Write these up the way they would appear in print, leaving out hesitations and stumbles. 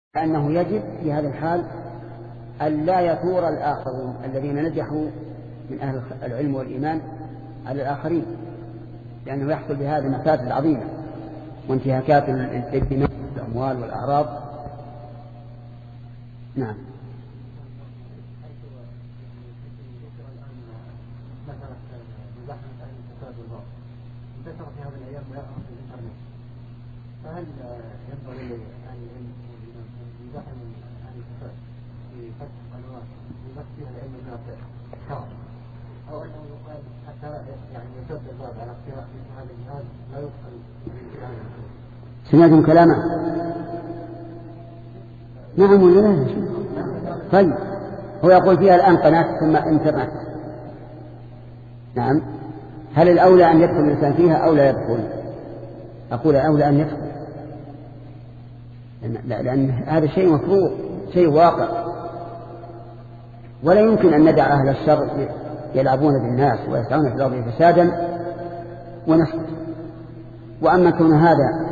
أنه يجب في هذا الحال أن لا يثور الآخرون الذين نجحوا من أهل العلم والإيمان على الآخرين، لأنه يحصل بهذا مفاسد عظيمة وانتهاكات الدماء والأموال والأعراض. نعم. انتشر في هذه الأيام ويقع في الإنترنت، فهل ينبغي أن يزاحم عن الفساد في فتح قنوات يبث فيها العلم النافع شرعا، أو أنه يقال حتى يعني يسد الباب على اقتراح مثل هذا الجهاز لا يدخل الانتهاء؟ سمعتم كلامه؟ نعم ولا لا؟ طيب هو يقول فيها الآن قناة ثم انترنت. نعم. هل الأولى أن يدخل الإنسان فيها أو لا يدخل؟ أقول الأولى أن يدخل، لأن هذا شيء مفروض، شيء واقع، ولا يمكن أن ندع أهل الشر يلعبون بالناس ويسعون في الأرض فسادا ونسكت. وأما كون هذا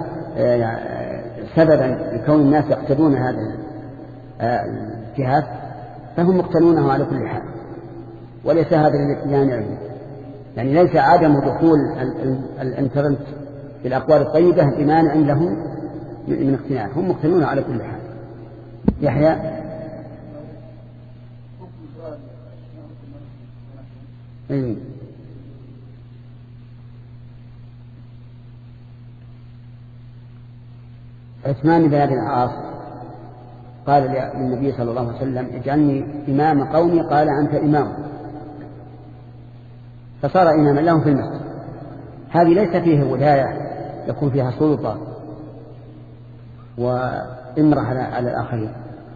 سببا لكون الناس يقتدون هذا الجهاد فهم مقتنونه على كل حال، وليس هذا الاتيان، يعني ليس عدم دخول الانترنت بالأقوال الطيبة بمانع لهم من اقتناع، هم مقتنون على كل حال. يحيى. عثمان بن أبي العاص قال للنبي صلى الله عليه وسلم اجعلني إمام قومي، قال أنت إمام، فصار إماما لهم في المسجد. هذه ليس فيه ولاية يكون فيها سلطة وإمرة على الآخرين.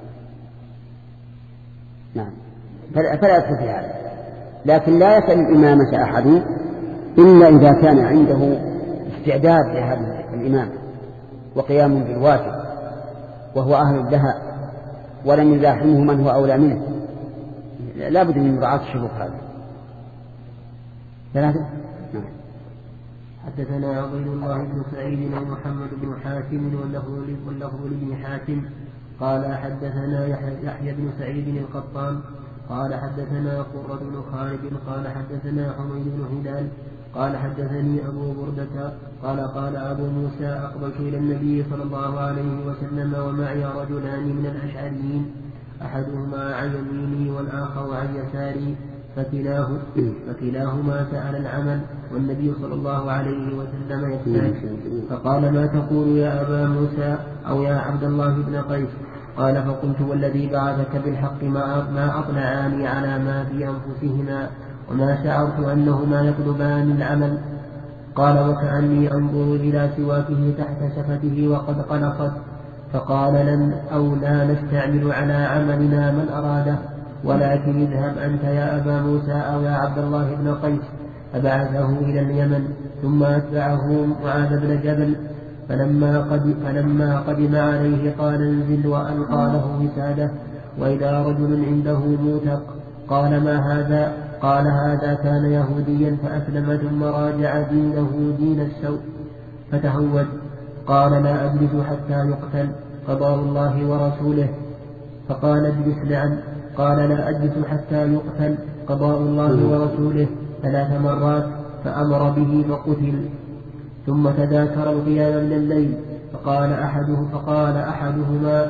نعم. فلا يدخل في هذا، لكن لا يسأل الإمامة أحد إلا إذا كان عنده استعداد لهذا الإمام وقيام بالواجب وهو أهل لها ولم يزاحمه من هو أولى منه. لا بد من مراعاة الشروط هذه. ثلاثة. نعم. حدثنا عبيد الله بن سعيد ومحمد بن حاتم واللفظ لابن حاتم قال حدثنا يحيى بن سعيد القطان قال حدثنا قرة بن خالد قال حدثنا حميد بن هلال قال حدثني أبو بردة قال أبو موسى أقبلت إلى النبي صلى الله عليه وسلم ومعي رجلان من الأشعريين أحدهما عن يميني والآخر عن يساري فكلاهما سأل العمل والنبي صلى الله عليه وسلم يسأل، فقال ما تقول يا أبا موسى أو يا عبد الله بن قيس؟ قال فقلت والذي بعثك بالحق ما أطلعاني على ما في أنفسهما وما شعرت أنهما يطلبان العمل. قال وكأني أنظر إلى سواكه تحت شفته وقد قلقت. فقال لن أو لا نستعمل على عملنا من أراده، ولكن اذهب أنت يا أبا موسى أو يا عبد الله بن قيس. فبعثه إلى اليمن ثم أتبعه معاذ بن جبل، فلما قدم عليه قال انزل وألقى له وساده، وإذا رجل عنده موثق. قال ما هذا؟ قال هذا كان يهوديا فأسلم ثم راجع دينه دين السوء فتهود. قال لا أجلس حتى يقتل قضاء الله ورسوله. فقال اجلس لعن. قال لا أجلس حتى يقتل قضاء الله ورسوله 3 مرات، فأمر به فقتل. ثم تذاكر القيام من الليل، فقال أحدهما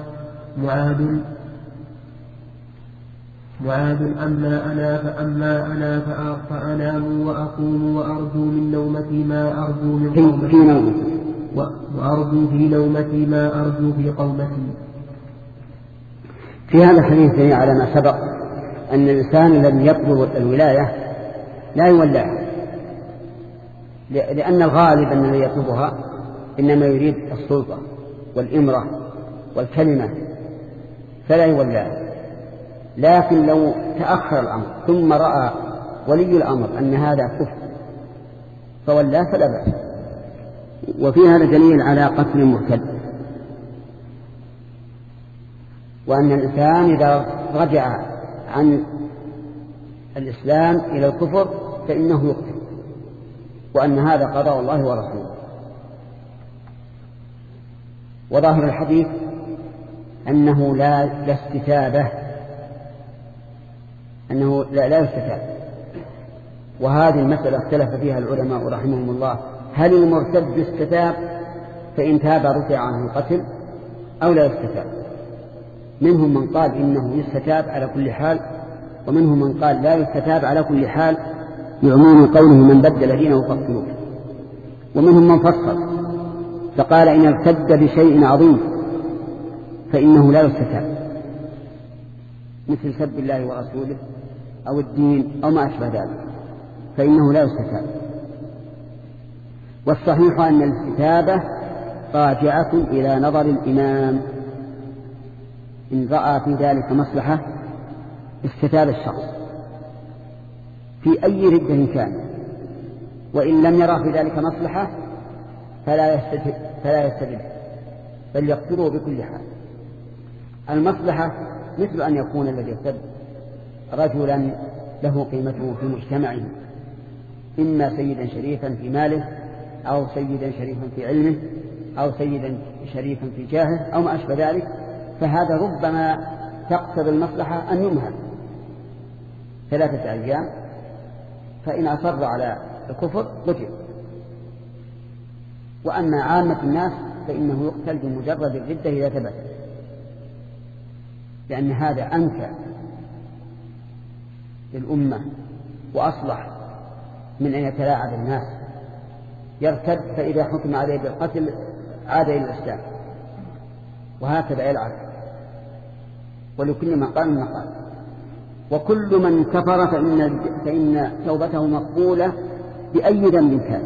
معاذ أما أنا فأنام وأقوم وأرجو من نومتي ما أرجو من قومتي وأرجو في نومتي ما أرجو في قومتي. في هذا الحديث على ما سبق أن الإنسان الذي يطلب الولاية لا يولاها، لأن الغالب أن الذي يطلبها إنما يريد السلطة والإمرة والكلمة فلا يولاها. لكن لو تأخر الأمر ثم رأى ولي الأمر أن هذا كفر فولاه فلا بأس. وفي هذا دليل على قتل المرتد، وأن الإنسان إذا رجع عن الإسلام إلى الكفر فإنه يقتل، وأن هذا قضاء الله ورسوله. وظاهر الحديث أنه لا استتابة، أنه لا يستتاب. وهذه المسألة اختلف فيها العلماء رحمهم الله، هل المرتد يستتاب فإن تاب رفع عنه القتل أو لا يستتاب؟ منهم من قال إنه يستتاب على كل حال، ومنهم من قال لا يستتاب على كل حال يعمون قوله من بدل دينه فاقتلوه. ومنهم من فصل فقال إن ارتد بشيء عظيم فإنه لا يستتاب، مثل سب الله ورسوله أو الدين أو ما أشبه ذلك، فإنه لا يستتاب. والصحيح أن الاستتابة راجعة إلى نظر الإمام، إن رأى في ذلك مصلحة استتاب الشخص في أي ردة كان، وإن لم يرى في ذلك مصلحة فلا يستتب بل يقتله بكل حال. المصلحة مثل أن يكون الذي يرتد رجلا له قيمته في مجتمعه، إما سيدا شريفا في ماله أو سيدا شريفا في علمه أو سيدا شريفا في جاهه أو ما أشبه ذلك، فهذا ربما تقتضي المصلحة أن يمهل 3 أيام، فإن أصر على الكفر قتل. وأما عامة الناس فإنه يقتل بمجرد الردة إذا ثبت، لأن هذا أنفع للأمة وأصلح من أن يتلاعب الناس. يرتد فإذا حكم عليه بالقتل عاد إلى الإسلام، وهكذا يلعب، ولكل مقام مقام. وكل من كفر فإن توبته مقبولة بأي ذنب كان،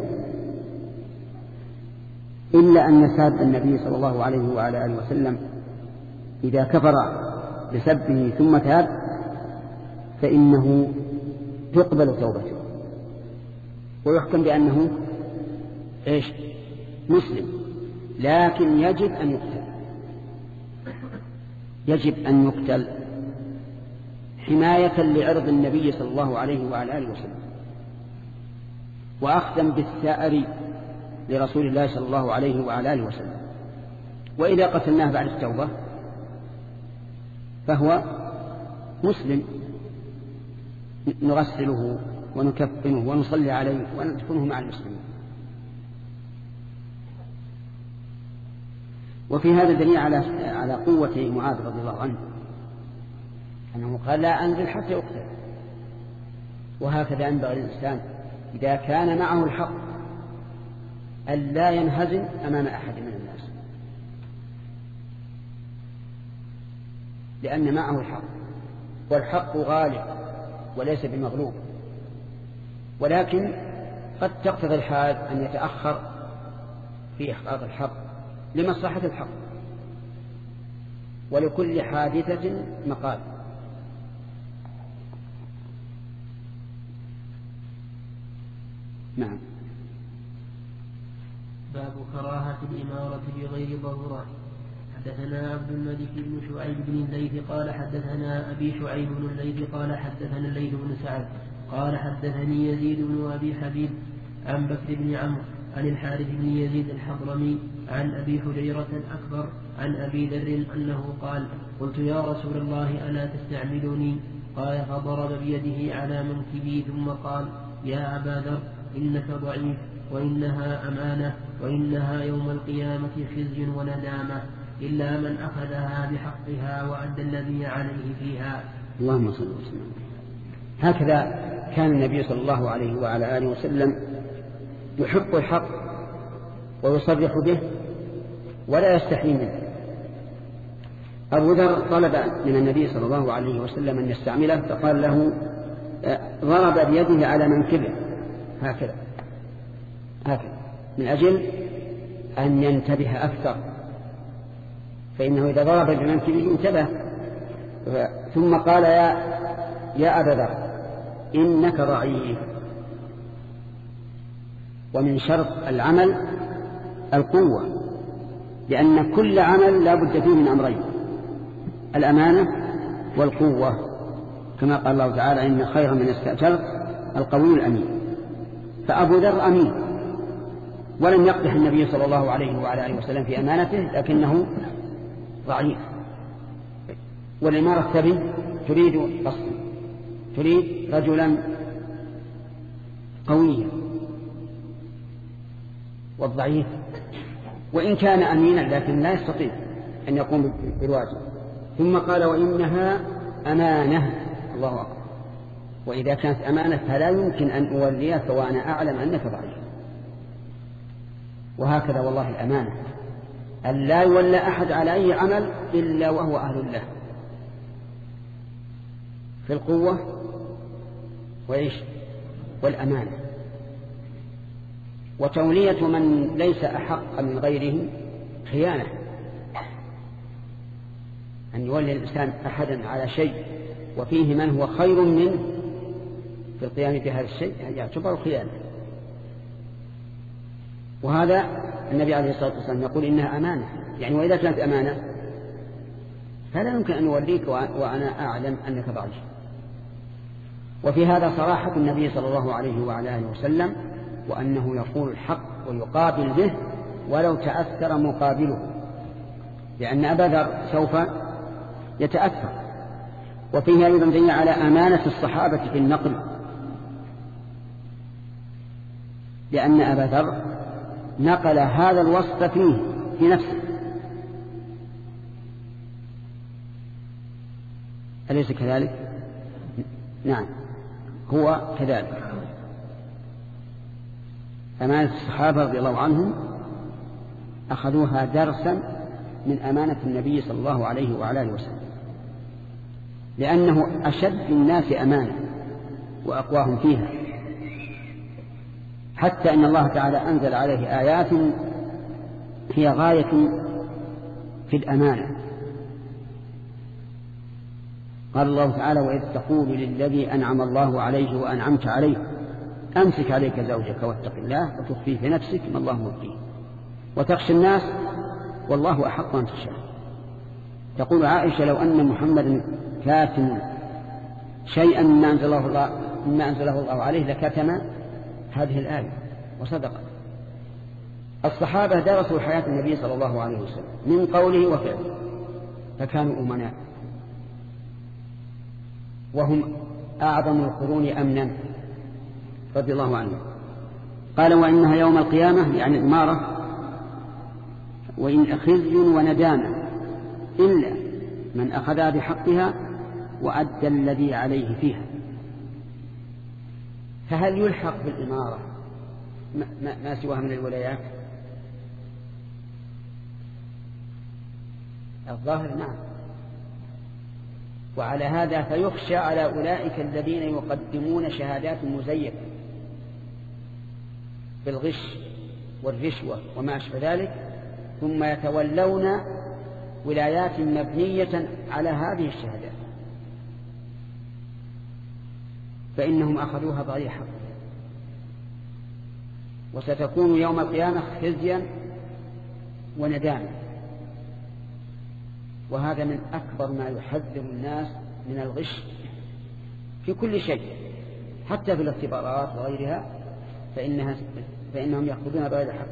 إلا أن يساب النبي صلى الله عليه وعلى آله وسلم إذا كفر بسبه ثم تاب فإنه تقبل توبته ويحكم بأنه مسلم، لكن يجب أن يقتل حماية لعرض النبي صلى الله عليه وعلى آله وسلم، وأخذا بالثأر لرسول الله صلى الله عليه وعلى آله وسلم. وإذا قتلناه بعد التوبة فهو مسلم، نغسله ونكفنه ونصلي عليه وندفنه مع المسلمين. وفي هذا دليل على قوة معاذ رضي الله عنه، أنه قال لا أنزل حتى يقتل. وهكذا ينبغي الإنسان إذا كان معه الحق أن لا ينهزم أمام أحد من الناس، لأن معه الحق، والحق غالب وليس بمغلوب. ولكن قد تقتضي الحال أن يتأخر في إحقاق الحق لمصلحة الحق، ولكل حادثة مقال. نعم. باب كراهة الإمارة بغير ضرورة. حدثنا عبد الملك بن شعيب بن الليث قال حدثنا أبي شعيب بن الليث قال حدثنا الليث بن سعد قال حدثني يزيد بن أبي حبيب عن بكر بن عمرو عن الحارث بن يزيد الحضرمي عن أبي حجيرة الأكبر عن أبي ذر أنه قال قلت يا رسول الله ألا تستعملني؟ قال فضرب بيده على منكبي ثم قال يا أبا ذر إنك ضعيف، وإنها أمانة، وإنها يوم القيامة خزي وندامة، إلا من أخذها بحقها وأدى الذي عليه فيها. اللهم صل وسلم. هكذا كان النبي صلى الله عليه وعلى آله وسلم يحق الحق ويصرح به ولا يستحي منه. أبو ذر طلب من النبي صلى الله عليه وسلم أن يستعمله، فقال له ضرب بيده على منكبه هكذا من أجل أن ينتبه أكثر، فإنه إذا ضرب بمنكبه انتبه. ثم قال يا أبا ذر إنك ضعيف. ومن شرط العمل القوة، لأن كل عمل لا بد فيه من أمرين: الأمانة والقوة، كما قال الله تعالى إن خير من استأجرت القوي الأمين. فأبو ذر أمين، ولم يقدح النبي صلى الله عليه وعلى آله وسلم في أمانته، لكنه ضعيف والإمارة تريد قصدا، تريد رجلا قويا، والضعيف وإن كان أمينا لكن لا يستطيع أن يقوم بالواجب. ثم قال وإنها أمانة، الله أكبر، وإذا كانت أمانة فلا يمكن أن أوليك وأنا أعلم أنك ضعيف. وهكذا والله الأمانة أن لا يولى أحد على أي عمل إلا وهو أهل له في القوة وإيش والأمانة. وتولية من ليس أحق من غيره خيانة، أن يولي الإنسان أحدا على شيء وفيه من هو خير منه في القيام بهذا الشيء يعتبر خيانة. وهذا النبي عليه الصلاة والسلام يقول إنها أمانة، يعني وإذا كانت أمانة فلا يمكن أن يوليك وأنا أعلم أنك ضعيف. وفي هذا صراحة النبي صلى الله عليه وعلى آله وسلم، وأنه يقول الحق ويقابل به ولو تأثر مقابله، لأن أبا ذر سوف يتأثر. وفيه أيضا دليل على أمانة الصحابة في النقل، لأن أبا ذر نقل هذا الوصف فيه في نفسه، أليس كذلك؟ نعم هو كذلك. أمانة الصحابة رضي الله عنهم أخذوها درسا من أمانة النبي صلى الله عليه وعلى آله وسلم، لأنه أشد الناس أمانة وأقواهم فيها، حتى إن الله تعالى أنزل عليه آيات هي غاية في الأمانة. قال الله تعالى وإذ تقول للذي أنعم الله عليه وأنعمت عليه أمسك عليك زوجك واتق الله وتخفي في نفسك ما الله مبديه وتخشى الناس والله أحق أن تخشاه. تقول عائشة لو أن محمدا كاتم شيئا مما أنزله الله عليه لكتم هذه الآية، وصدق. الصحابة درسوا حياة النبي صلى الله عليه وسلم من قوله وفعله فكانوا أمناء، وهم أعظم القرون أمنا رضي الله عنه. قال وإنها يوم القيامة يعني الإمارة وإن خزي وندامة إلا من أخذها بحقها وأدى الذي عليه فيها. فهل يلحق بالإمارة ما سواها من الولايات؟ الظاهر نعم. وعلى هذا فيخشى على أولئك الذين يقدمون شهادات مزيفة بالغش والرشوة وما أشبه ذلك، ثم يتولون ولايات مبنية على هذه الشهادات، فإنهم أخذوها بغير حق، وستكون يوم القيامة خزيا وندامة. وهذا من أكبر ما يحذر الناس من الغش في كل شيء، حتى في الاختبارات وغيرها فإنهم يأخذونها بغير حق.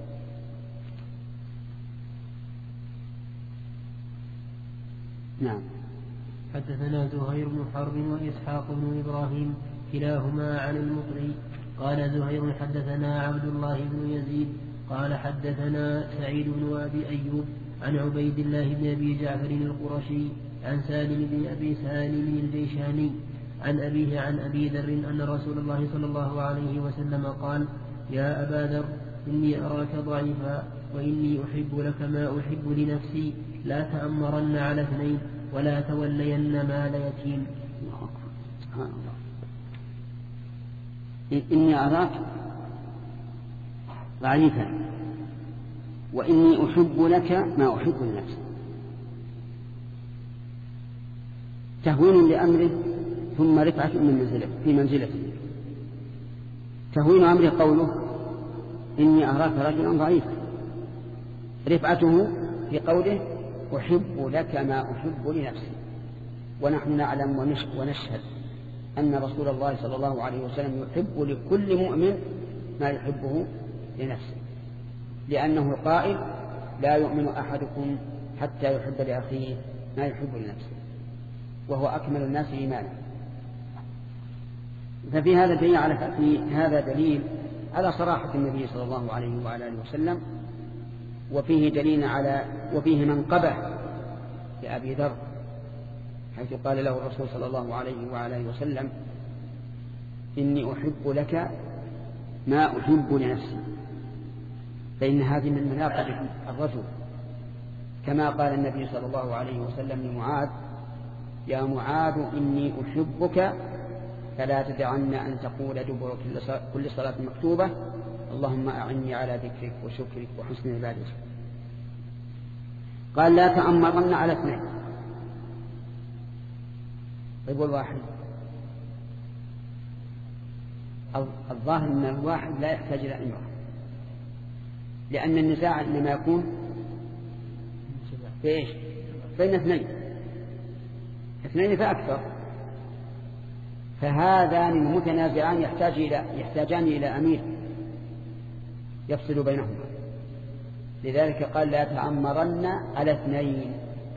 نعم. حدثنا زهير بن حرب وإسحاق بن إبراهيم كلاهما عن المطري قال زهير حدثنا عبد الله بن يزيد قال حدثنا سعيد بن أبي أيوب عن عبيد الله بن أبي جعفر القرشي عن سالم بن أبي سالم الجيشاني عن أبيه عن أبي ذر أن رسول الله صلى الله عليه وسلم قال يا أبا ذر إني أراك ضعيفا وإني أحب لك ما أحب لنفسي لا تأمرن على اثنين ولا تولين مال يتيم. إني أراك ضعيفا وإني أحب لك ما أحب لنفسي. تهوين لأمره ثم رفعة في منزلته. تهوين أمره قوله إني أراك رجلا ضعيفا، رفعته في قوله أحب لك ما أحب لنفسي. ونحن نعلم ونشهد أن رسول الله صلى الله عليه وسلم يحب لكل مؤمن ما يحبه لنفسه، لأنه القائل لا يؤمن أحدكم حتى يحب لأخيه ما يحب لنفسه. وهو أكمل الناس إيمانا. ففي هذا دليل على صراحة النبي صلى الله عليه وعلى آله وسلم، وفيه منقبة لأبي ذر، حيث قال له الرسول صلى الله عليه وعلى آله وسلم: إني أحب لك ما أحب لنفسي، فإن هذه من مناقب الرجل، كما قال النبي صلى الله عليه وسلم لمعاذ: يا معاذ إني أحبك فلا تدعن أن تقول دبر كل صلاة مكتوبة اللهم أعني على ذكرك وشكرك وحسن عبادتك. قال: لا تأمرن على اثنين. طيب والواحد؟ الظاهر أن الواحد لا يحتاج إلى امرأة، لأن النزاع إنما يكون في إيش؟ بين اثنين فأكثر، فهذان المتنازعان يحتاجان إلى أمير يفصل بينهما. لذلك قال: لا تأمرن على اثنين.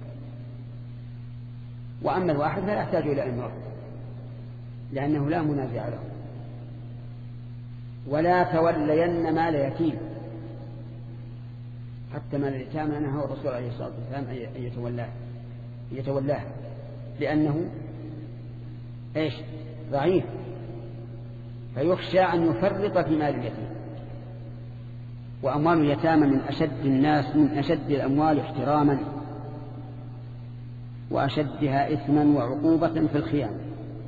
وأما الواحد فلا يحتاج إلى امرأة، لأنه لا منازع له. ولا تولين مال يتيم، حتى مال اليتامى نهى الرسول عليه الصلاة والسلام أن يتولاه، لأنه إيش؟ ضعيف، فيخشى أن يفرط في مال اليتيم. وأموال اليتامى من أشد الأموال احتراما وأشدها إثما وعقوبة في الخيانة.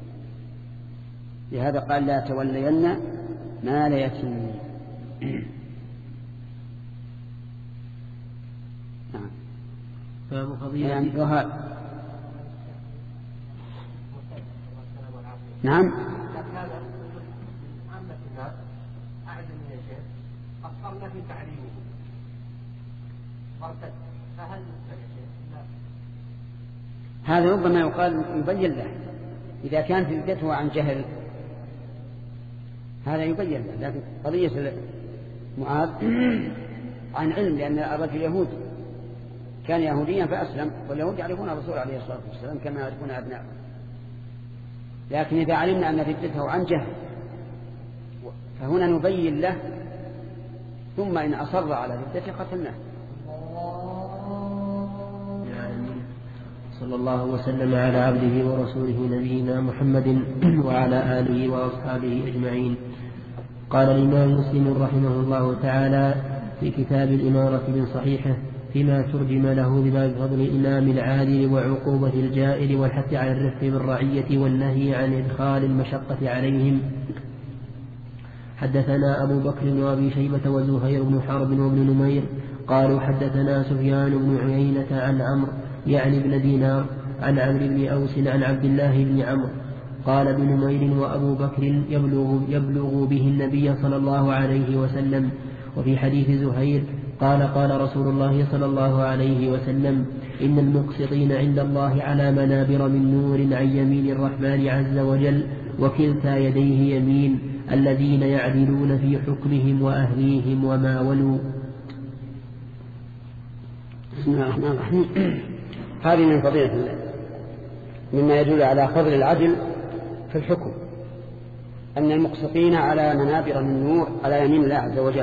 لهذا قال: لا تولين مال يتيم. نعم. يعني نعم. أصلنا في تعليمه مرتد، فهل هذا ربما يقال يبين له إذا كانت ردته عن جهل، هذا يبين له. لكن قضية معاذ عن علم، لأن الرجل يهودي كان يهوديا فأسلم، واليهود يعرفون الرسول عليه الصلاة والسلام كما يعرفون أبناءه. لكن إذا علمنا أن ردته عن جهل فهنا نبين له، ثم إن أصر على ردته قتلناه. صلى الله وسلم على عبده ورسوله نبينا محمد وعلى آله وأصحابه أجمعين. قال الإمام مسلم رحمه الله تعالى في كتاب الإمارة من صحيحه فيما ترجم له بباب فضل الإمام العادل وعقوبة الجائر والحث على الرفق بالرعية والنهي عن إدخال المشقة عليهم: حدثنا أبو بكر وأبي شيبة وزهير بن حرب وابن نمير قالوا حدثنا سفيان بن عيينة عن عمرو يعني ابن دينار عن عمرو بن أوس عن عبد الله بن عمرو قال ابن نمير: وأبو بكر يبلغ به النبي صلى الله عليه وسلم. وفي حديث زهير قال رسول الله صلى الله عليه وسلم: إن المقسطين عند الله على منابر من نور عن يمين الرحمن عز وجل وكلتا يديه يمين، الذين يعدلون في حكمهم وأهليهم وما ولوا. بسم الله الرحمن الرحيم. هذه من فضيلة مما يدل على فضل العدل في الحكم، أن المقسطين على منابر من نور على يمين الله عز وجل.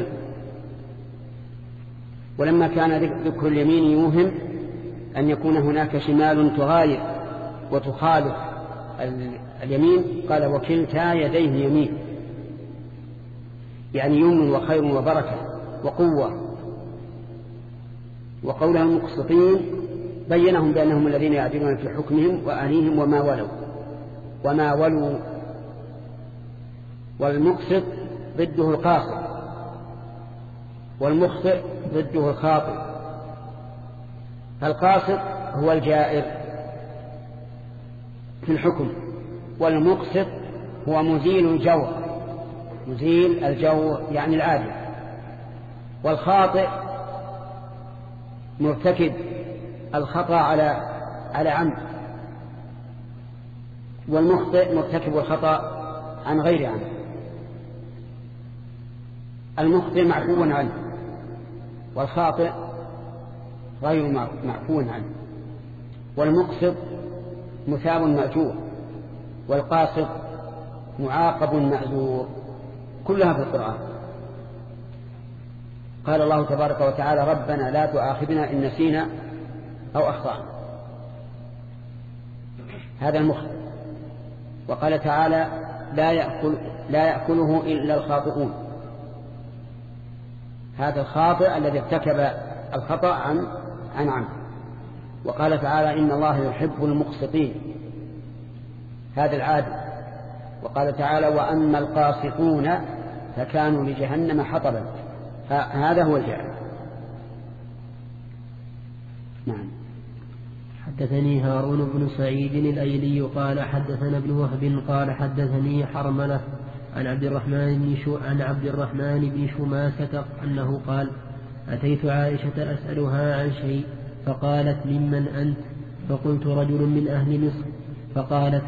ولما كان ذكر اليمين يوهم أن يكون هناك شمال تغاير وتخالف اليمين، قال: وكلتا يديه يمين، يعني يمن وخير وبركة وقوة. وقولها المقسطين بينهم بأنهم الذين يعدلون في حكمهم وأهليهم وما ولوا. والمقسط ضده القاصد، والمخطئ ضده الخاطئ. فالقاصد هو الجائر في الحكم، والمقسط هو مزيل الجور يعني العادل. والخاطئ مرتكب الخطأ على عمد، والمخطئ مرتكب الخطأ عن غير عمد. المخطئ معفو عنه، والخاطئ غير معفو عنه. والمقسط مثاب مأجور، والقاسط معاقب مأجور، كلها في القرآن. قال الله تبارك وتعالى ربنا لا تؤاخذنا إن نسينا أو أخطأنا، هذا المخطئ. وقال تعالى لا يأكله إلا الخاطئون، هذا الخاطئ الذي ارتكب الخطأ عن عمد. وقال تعالى إن الله يحب المقسطين، هذا العادل. وقال تعالى وأما القاسطون فكانوا لجهنم حطبا، هذا هو الجاهل. نعم. حدثني هارون بن سعيد الأيلي قال حدثنا ابن وهب قال حدثني حرملة عن عبد الرحمن بن شماسة أنه قال أتيت عائشة أسألها عن شيء فقالت ممن أنت؟ فقلت رجل من أهل مصر. فقالت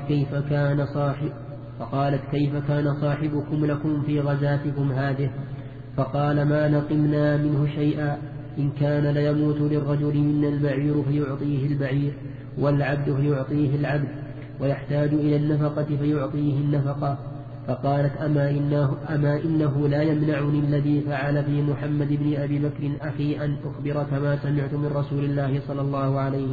كيف كان صاحبكم لكم في غزاتكم هذه؟ فقال ما نقمنا منه شيئا، إن كان ليموت للرجل منا البعير فيعطيه البعير، والعبد فيعطيه العبد، ويحتاج إلى النفقة فيعطيه النفقة. فقالت أما إنه لا يمنعني الذي فعل في محمد بن أبي بكر أخي أن أخبرك ما سمعت من رسول الله صلى الله عليه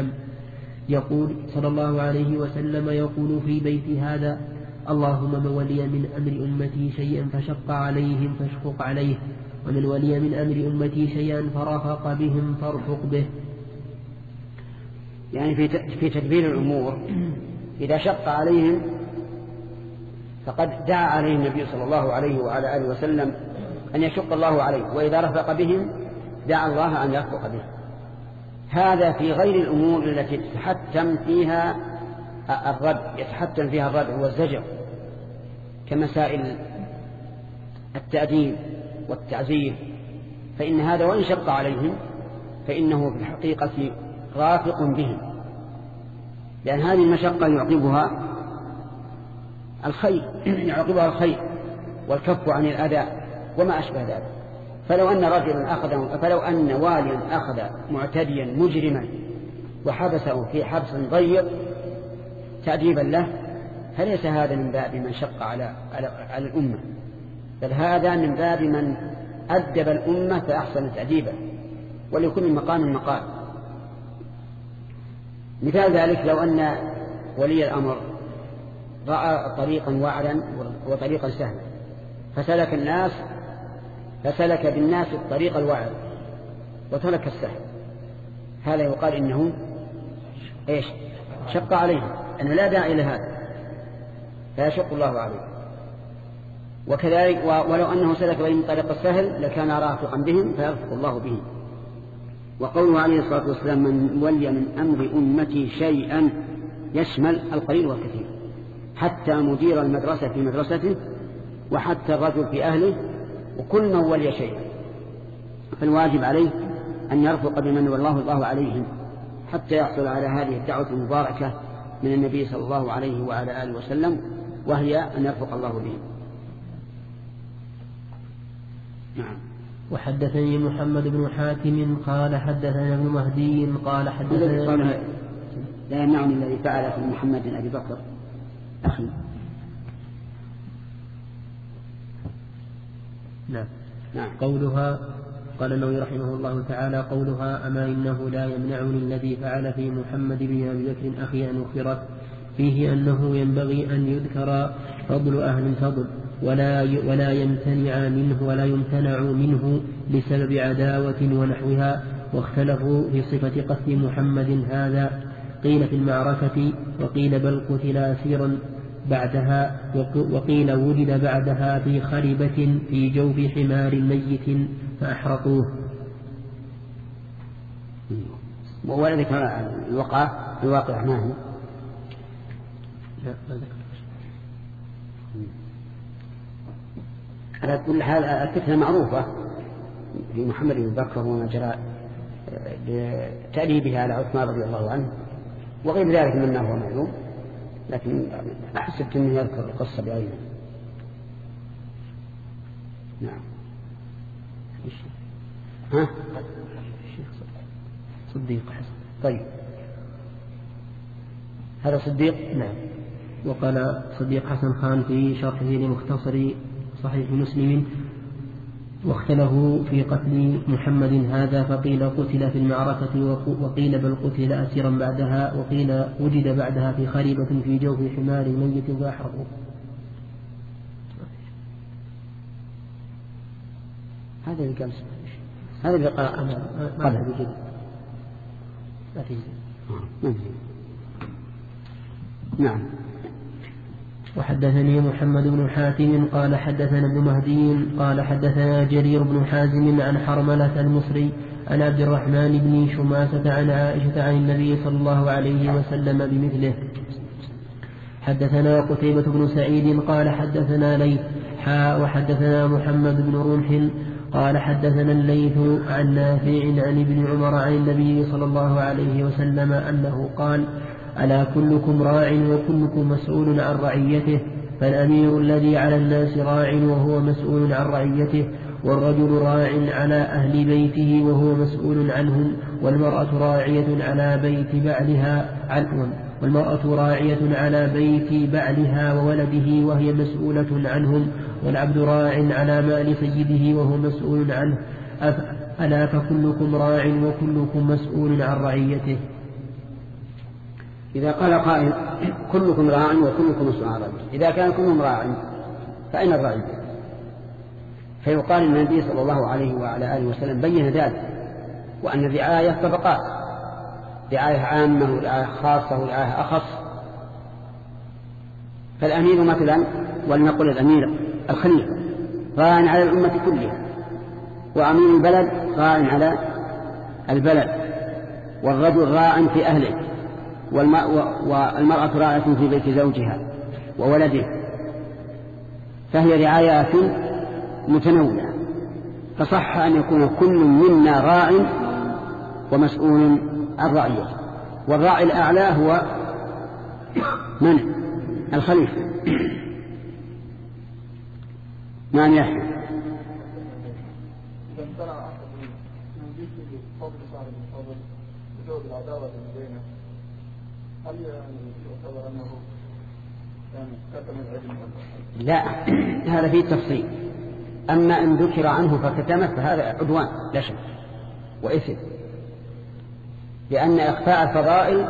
وسلم يقول في بيت هذا اللهم من ولي من أمر أمتي شيئا فشق عليهم فاشقق عليه، ومن ولي من أمر أمتي شيئا فرفق بهم فارفق به. يعني في تدبير الأمور إذا شق عليهم فقد دعا عليه النبي صلى الله عليه وعلى آله وسلم أن يشق الله عليه، وإذا رفق بهم دعا الله أن يرفق بهم. هذا في غير الأمور التي يتحتم فيها الرد والزجر، كمسائل التأديب والتعزير، فإن هذا وإن شق عليهم فإنه في الحقيقة رافق بهم، لأن هذه المشقة يعقبها الخير والكف عن الأذى وما أشبه ذلك. فلو أن واليا أخذ معتديا مجرما وحبسه في حبس ضيق تأديبا له، فليس هذا من باب من شق على الأمة، بل هذا من باب من أدب الأمة فأحسن تأديبا، ولكل مقام مقال. مثال ذلك لو أن ولي الأمر رأى طريقا وعرا وطريقا سهلا فسلك بالناس الطريق الوعر وترك السهل، هذا يقال إنه شق عليه، أنه لا داعي لهذا فيشق الله عليه. وكذلك ولو أنه سلك بهم طريق السهل لكان رافقا بهم فيرفق الله به. وقوله عليه الصلاة والسلام من ولي من أمر أمتي شيئا يشمل القليل والكثير، حتى مدير المدرسة في مدرسته، وحتى الرجل في أهله، وكل من ولي شيئا، فالواجب عليه أن يرفق بمن والله الله عليهم حتى يحصل على هذه الدعوة المباركة من النبي صلى الله عليه وعلى آله وسلم، وهي أن يرفق الله بهم. نعم. وحدثني محمد بن حاتم قال حدثنا ابن مهدي قال حدثنا لا يمنعني الذي فعل في محمد بن أبي بكر أخي. نعم. قولها قال النووي رحمه الله تعالى قولها أما إنه لا يمنعني الذي فعل في محمد بن أبي بكر أخي أن أخبرك، فيه أنه ينبغي أن يذكر فضل أهل الفضل ولا يمتنع منه بسبب عداوة ونحوها. واختلفوا في صفة قتل محمد هذا، قيل في المعركة، وقيل بل قتل أسيرا بعدها، وقيل ولد بعدها في خربة في جوف حمار ميت فأحرقوه. وولدك الواقع ما هو؟ على كل حال الفتنة معروفة في محمد بن بكر وما جرى تأليبها على عثمان رضي الله عنه وغير ذلك مما هو معلوم، لكن حسبت أنه يذكر القصة بعينها. نعم. ها؟ صديق حسن. طيب. هذا صديق. نعم. وقال صديق حسن خان في شرحه لمختصر صحيح مسلم: واختلفوا في قتل محمد هذا، فقيل قتل في المعركة، وقيل بل قتل أسيرا بعدها، وقيل وجد بعدها في خريبة في جوف حمار ميت فأحرقوا. هذا اللي قال هذا اللي قال ما بجد. نعم. وحدثني محمد بن حاتم قال حدثنا ابن مهدي قال حدثنا جرير بن حازم عن حرملة المصري عن عبد الرحمن بن شماسة عن عائشة عن النبي صلى الله عليه وسلم بمثله. حدثنا قتيبة بن سعيد قال حدثنا ليث وحدثنا محمد بن رمح قال حدثنا الليث عن نافع عن ابن عمر عن النبي صلى الله عليه وسلم أنه قال: ألا كلكم راع وكلكم مسؤول عن رعيته، فالأمير الذي على الناس راع وهو مسؤول عن رعيته، والرجل راع على أهل بيته وهو مسؤول عنهم، والمرأة راعية على بيت بعلها وولده وهي مسؤولة عنهم، والعبد راع على مال سيده وهو مسؤول عنه، ألا فكلكم راع وكلكم مسؤول عن رعيته. إذا قال قائل كلكم راع وكلكم مسؤول عن رعيته، إذا كان كلهم راع فأين الرعية؟ فيقال أن النبي صلى الله عليه وعلى آله وسلم بين ذلك، وأن الرعاية طبقات: رعاية عامة ورعاية خاصة ورعاية أخص. فالأمير مثلا، ولنقل الأمير الخليفة، راع على الأمة كلها، وأمير البلد راع على البلد، والرجل راع في أهله، والمرأة راعة في بيت زوجها وولده، فهي رعايات متنوعة. فصح أن يكون كل منا راع ومسؤول عن رعيته، والراعي الأعلى هو من؟ الخليفة. نعم يا أخي. لا، هذا فيه تفصيل. أما إن ذكر عنه فكتمه فهذا عدوان لا شك وإثم، لأن إخفاء الفضائل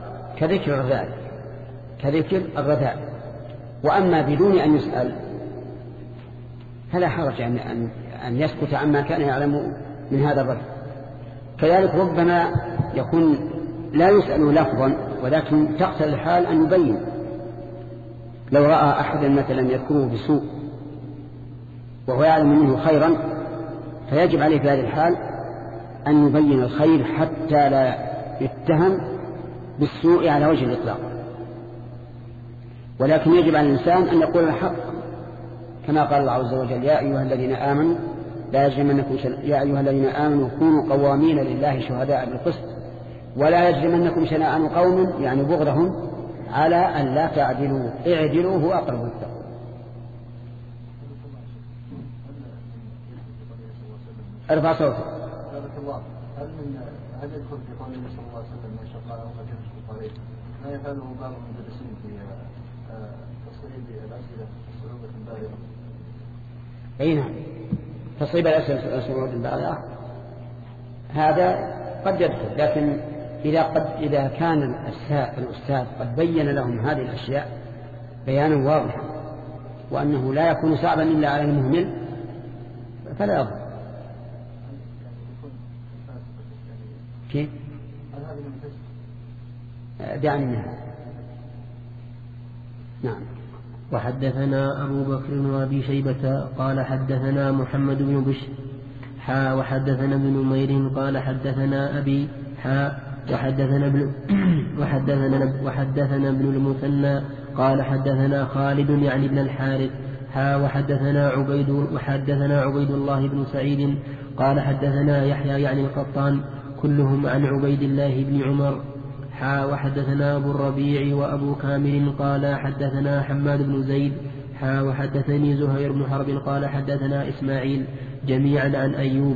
كذكر الرذائل. وأما بدون أن يسأل فلا حرج أن يسكت عما كان يعلم من هذا الرجل. كذلك ربما يكون لا يسأل لفظا، ولكن تقتل الحال أن يبين. لو رأى أحدا مثلا يذكره بسوء وهو يعلم منه خيرا، فيجب عليه في هذه الحال أن يبين الخير حتى لا يتهم بالسوء على وجه الإطلاق. ولكن يجب على الإنسان أن يقول الحق، كما قال الله عز وجل: يا أيها الذين آمنوا كونوا قوامين لله شهداء بالقسط ولا يجرمنكم شنآن قوم، يعني بغضهم، على أن لا تعدلوا، اعدلوا هو أقرب للتقوى. ارفع صوتك. هل يدخل في قول النبي صلى الله عليه وسلم ما شاء الله قد يشكو عليه ما يفعله بعض المدرسين في تصعيب الأسئلة صعوبة بالغة؟ أي نعم، تصعيب الأسئلة صعوبة بالغة هذا قد يدخل، لكن إذا كان الأستاذ قد بين لهم هذه الأشياء بيانا واضحا، وأنه لا يكون صعبا إلا على المهمل، فلا يضر. كيف؟ دعني منها. نعم. وحدثنا أبو بكر وأبي شيبة قال حدثنا محمد بن بشر وحدثنا ابن نمير قال حدثنا أبي وحدثنا ابن المثنى قال حدثنا خالد يعني ابن الحارث وحدثنا عبيد الله بن سعيد قال حدثنا يحيى يعني القطان كلهم عن عبيد الله بن عمر وحدثنا أبو الربيع وأبو كامل قال حدثنا حماد بن زيد وحدثني زهير بن حرب قال حدثنا إسماعيل جميعا عن أيوب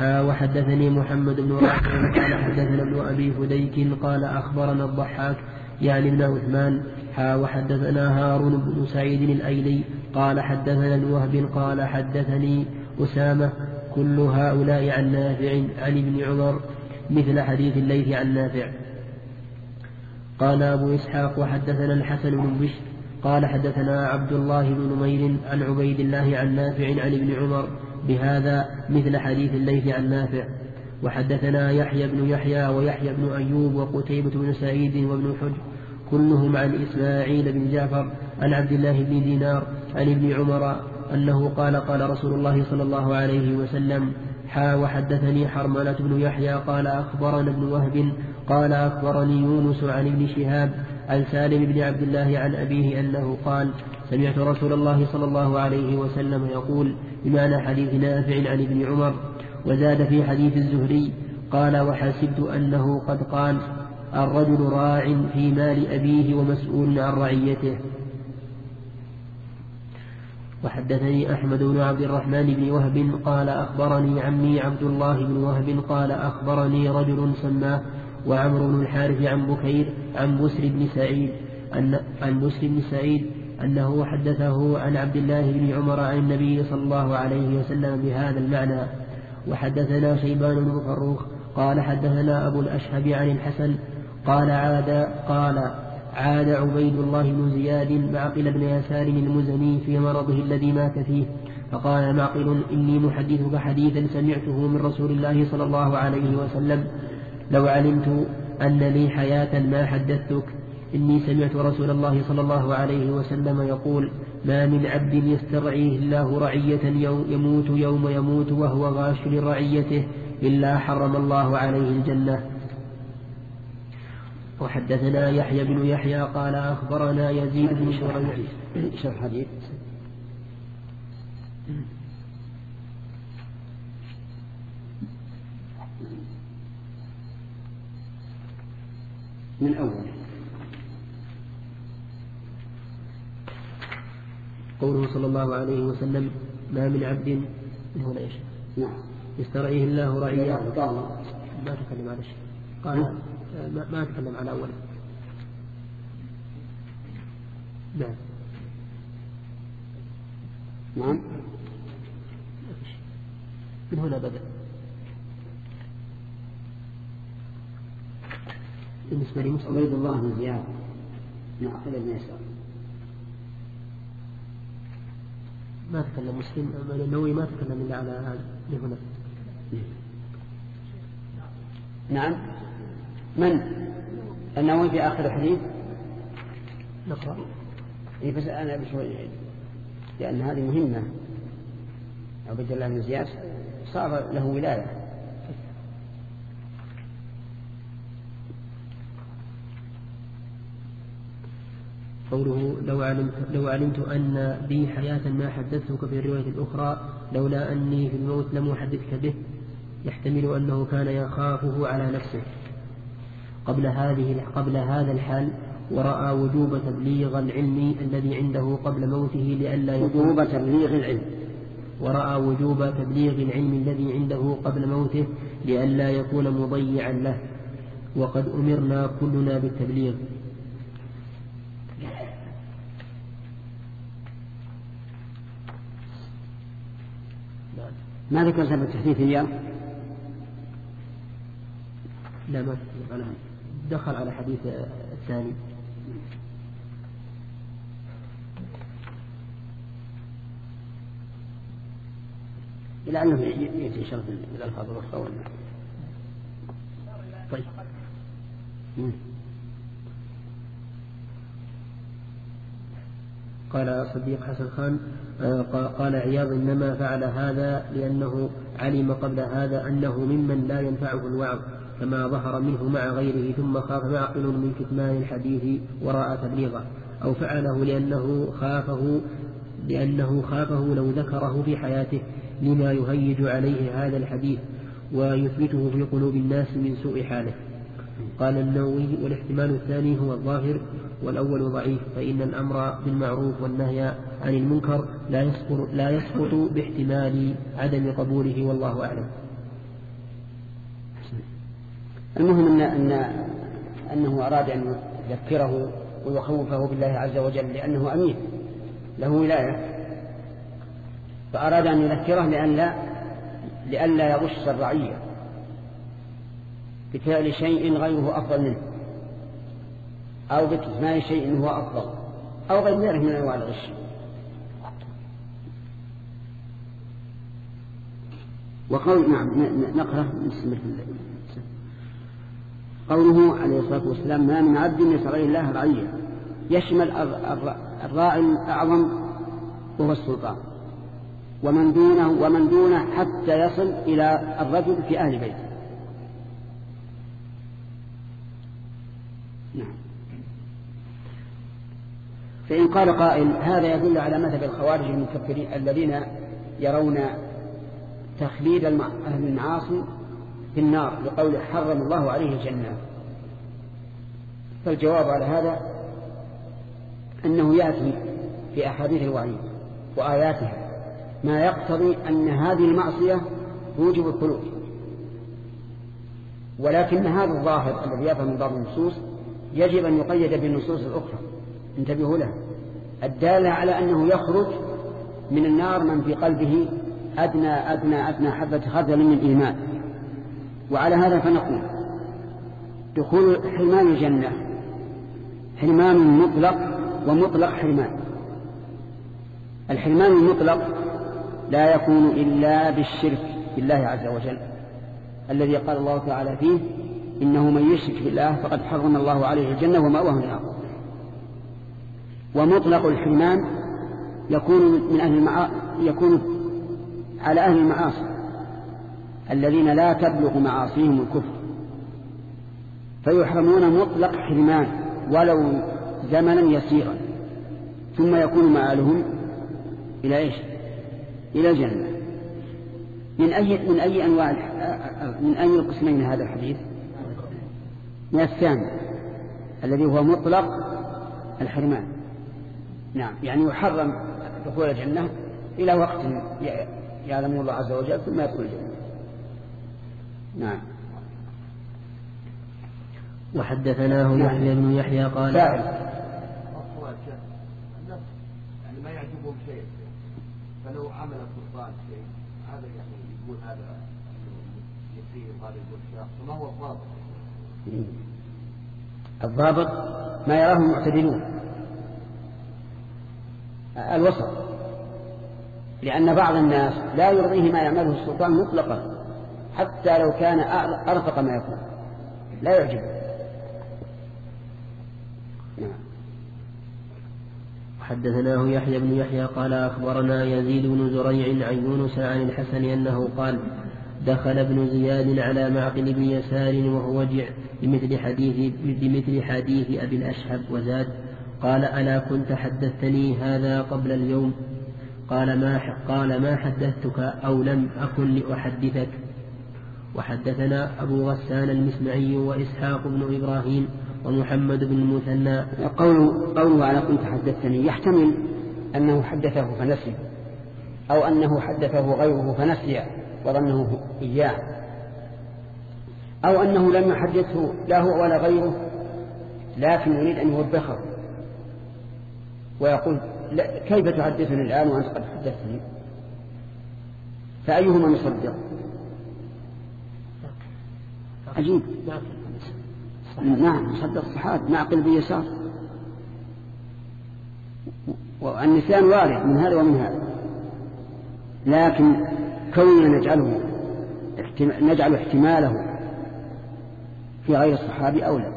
وحدثني محمد بن رافع قال حدثنا ابن أبي فديك قال أخبرنا الضحاك يعني ابن عثمان وحدثنا هارون بن سعيد الأيلي قال حدثنا ابن وهب قال حدثني أسامة كل هؤلاء عن نافع عن ابن عمر مثل حديث الليث عن نافع. قال أبو إسحاق وحدثنا الحسن بن بشر قال حدثنا عبد الله بن نمير عن عبيد الله عن نافع عن ابن عمر بهذا مثل حديث الليث عن نافع. وحدثنا يحيى بن يحيى ويحيى بن أيوب وقتيبة بن سعيد وابن حجر كلهم عن إسماعيل بن جعفر عن عبد الله بن دينار عن ابن عمر أنه قال قال رسول الله صلى الله عليه وسلم وحدثني حرملة بن يحيى قال أخبرنا ابن وهب قال أخبرني يونس عن ابن شهاب عن سالم بن عبد الله عن أبيه أنه قال سمعت رسول الله صلى الله عليه وسلم يقول بمعنى حديث نافع عن ابن عمر. وزاد في حديث الزهري قال وحسبت أنه قد قال الرجل راع في مال أبيه ومسؤول عن رعيته. وحدثني أحمد بن عبد الرحمن بن وهب قال أخبرني عمي عبد الله بن وهب قال أخبرني رجل سماه وعمرو بن الحارث عن بكير عن بسر بن سعيد أنه حدثه عن عبد الله بن عمر عن النبي صلى الله عليه وسلم بهذا المعنى. وحدثنا شيبان بن فروخ قال حدثنا أبو الأشهب عن الحسن قال عاد عبيد الله بن زياد معقل بن يسار المزني في مرضه الذي مات فيه فقال معقل إني محدثك حديثا سمعته من رسول الله صلى الله عليه وسلم لو علمت أن لي حياة ما حدثتك. إني سمعت رسول الله صلى الله عليه وسلم يقول ما من عبد يسترعيه الله رعية يموت يوم يموت وهو غاش لرعيته إلا حرم الله عليه الجنة. وحدثنا يحيى بن يحيى قال أخبرنا يزيد بن شريح شرح حديث من أول قوله صلى الله عليه وسلم ما من عبد من هنا إيش يسترعيه الله رعية ما تكلم على شيء قال ما أتكلم على أوله. نعم من هنا بدأ. بالنسبة لي مسلم عبيد الله بن زياد معقل بن يسار ما تكلم مسلم النووي ما تكلم إلا على هذا هنا. نعم من النووي في آخر الحديث نقرأ بس أنا بشوي لأن هذه مهمة. عبد الله بن زياد صار له ولاية. قوله لو علمت أن بي حياة ما حدثتك في الرواية الأخرى لولا أني في الموت لم أحدثك به يحتمل أنه كان يخافه على نفسه قبل هذا الحال ورأى وجوب تبليغ العلم الذي عنده قبل موته لئلا وجوب تبليغ العلم ورأى وجوب تبليغ العلم الذي عنده قبل موته لئلا يكون مضيعا له وقد أمرنا كلنا بالتبليغ. ما ذكر سبب تحديث اليوم؟ لا ما دخل على حديث الثاني. إلى أنه يأتي شرط الألفاظ الأخرى ولا طيب. قال صديق حسن خان قال عياض إنما فعل هذا لأنه علم قبل هذا أنه ممن لا ينفعه الوعظ كما ظهر منه مع غيره ثم خاف معقل من كتمان الحديث وراء تبليغه أو فعله لأنه خافه لو ذكره في حياته لما يهيج عليه هذا الحديث ويثبته في قلوب الناس من سوء حاله. قال النووي والاحتمال الثاني هو الظاهر والأول ضعيف فإن الأمر بالمعروف والنهي عن المنكر لا يسقط باحتمال عدم قبوله والله أعلم. المهم أنه أراد أن يذكره ويخوفه بالله عز وجل لأنه أمين له ولاية، فأراد أن يذكره لئلا يغش الرعية بفعل شيء غيره أفضل منه أو بكتمان شيء هو أفضل أو غير ذلك من أنواع الغش. وقول نقرأ بسم الله. قوله عليه الصلاة والسلام ما من عبد يسر الله رعية يشمل الراعي الأعظم وهو السلطان ومن دونه حتى يصل إلى الرجل في أهل بيته. نعم. فإن قال قائل هذا يدل على مذهب الخوارج المكفرين الذين يرون تخليد أهل المعاصي في النار لقول حرم الله عليه الجنة، فالجواب على هذا أنه يأتي في أحاديث الوعيد وآياتها ما يقتضي أن هذه المعصية توجب الخلود، ولكن هذا الظاهر الذي يفهم من بعض النصوص يجب أن يقيد بالنصوص الأخرى انتبهوا له الدالة على أنه يخرج من النار من في قلبه أدنى حبة خردل من إيمان. وعلى هذا فنقول دخول حرمان الجنة حرمان مطلق ومطلق حرمان. الحرمان المطلق لا يكون إلا بالشرك بالله عز وجل الذي قال الله تعالى فيه إنه من يشرك بالله فقد حرم الله عليه الجنة ومأواه النار. ومطلق الحرمان يكون على أهل المعاصي الذين لا تبلغ معاصيهم الكفر فيحرمون مطلق حرمان ولو زمنا يسيرا ثم يكون مآلهم إلى إيش؟ إلى الجنة. من أي أنواع من أي القسمين هذا الحديث؟ من الثاني الذي هو مطلق الحرمان. نعم، يعني يحرم دخول الجنة إلى وقت يعلم الله عز وجل ثم يدخل الجنة. نعم. وحدثناه يحيى بن يحيى قال يعني ما يعجبهم شيء فلو عمل السلطان شيء هذا يعني يقول هذا يصير هذا يقول شاق فما هو الضابط؟ الضابط ما يراه المعتدلون الوسط، لأن بعض الناس لا يرضيه ما يعمله السلطان مطلقا حتى لو كان أرفق ما يكون لا يعجبه. حدثناه يحيى بن يحيى قال أخبرنا يزيد بن زريع عن يونس عن الحسن أنه قال دخل ابن زياد على معقل بن يسار وهو وجع بمثل حديث أبي الأشهب وزاد قال ألا كنت حدثتني هذا قبل اليوم؟ قال ما حدثتك أو لم أكن لأحدثك. وحدثنا أبو غسان المسمعي وإسحاق بن إبراهيم ومحمد بن المثنى. قوله على كنت حدثتني يحتمل أنه حدثه فنسي أو أنه حدثه غيره فنسي وظنه إياه أو أنه لم يحدثه لا هو ولا غيره لكن يريد أن يوبخه ويقول كيف تحدثني الآن وأنت قد حدثتني؟ فأيهما نصدق؟ عجيب. نعم صدق الصحابة معقل بن يسار والنسيان وارد من هذا ومن هذا، لكن كوننا نجعل احتماله في غير الصحابي أولى.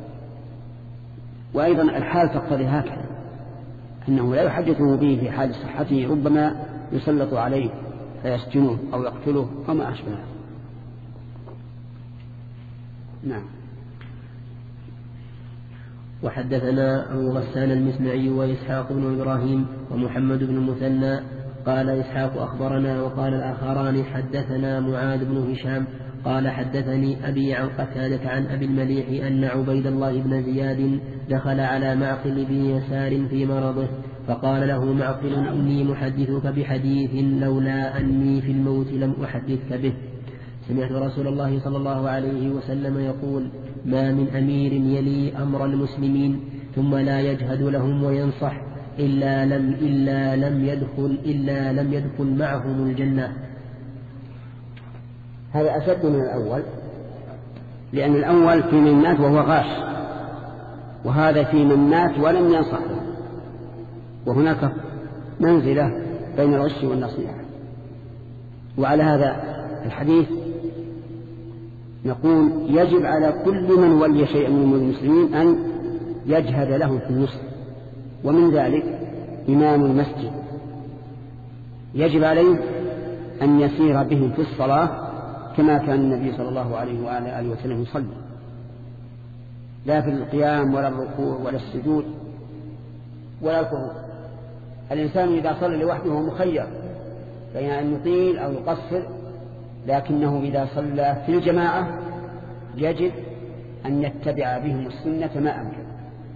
وأيضا الحال تقتضي هكذا أنه لا يحدثه به في حال صحته ربما يسلط عليه فيسجنه أو يقتله أو ما أشبه. نعم. وحدثنا أبو غسان المسمعي وإسحاق بن إبراهيم ومحمد بن المثنى قال إسحاق أخبرنا وقال الآخران حدثنا معاذ بن هشام قال حدثني أبي عن قتادة عن أبي المليح أن عبيد الله بن زياد دخل على معقل بن يسار في مرضه فقال له معقل إني محدثك بحديث لولا أني في الموت لم أحدثك به. سمعت رسول الله صلى الله عليه وسلم يقول ما من أمير يلي أمر المسلمين ثم لا يجهد لهم وينصح إلا لم يدخل معهم الجنة. هذا أشد من الأول، لأن الأول في من مات وهو غاش، وهذا في من مات ولم ينصح له، وهناك منزلة بين الغش والنصيحة. وعلى هذا الحديث نقول يجب على كل من ولي شيئا من المسلمين أن يجهد لهم في النصح، ومن ذلك إمام المسجد يجب عليه أن يسير بهم في الصلاة كما كان النبي صلى الله عليه وآله وسلم يصلي، لا في القيام ولا الركوع ولا السجود ولا القعود. الإنسان إذا صلى لوحده هو مخير بين أن يطيل أو يقصر، لكنه إذا صلى في الجماعة يجب أن يتبع بهم السنة ما أمكن.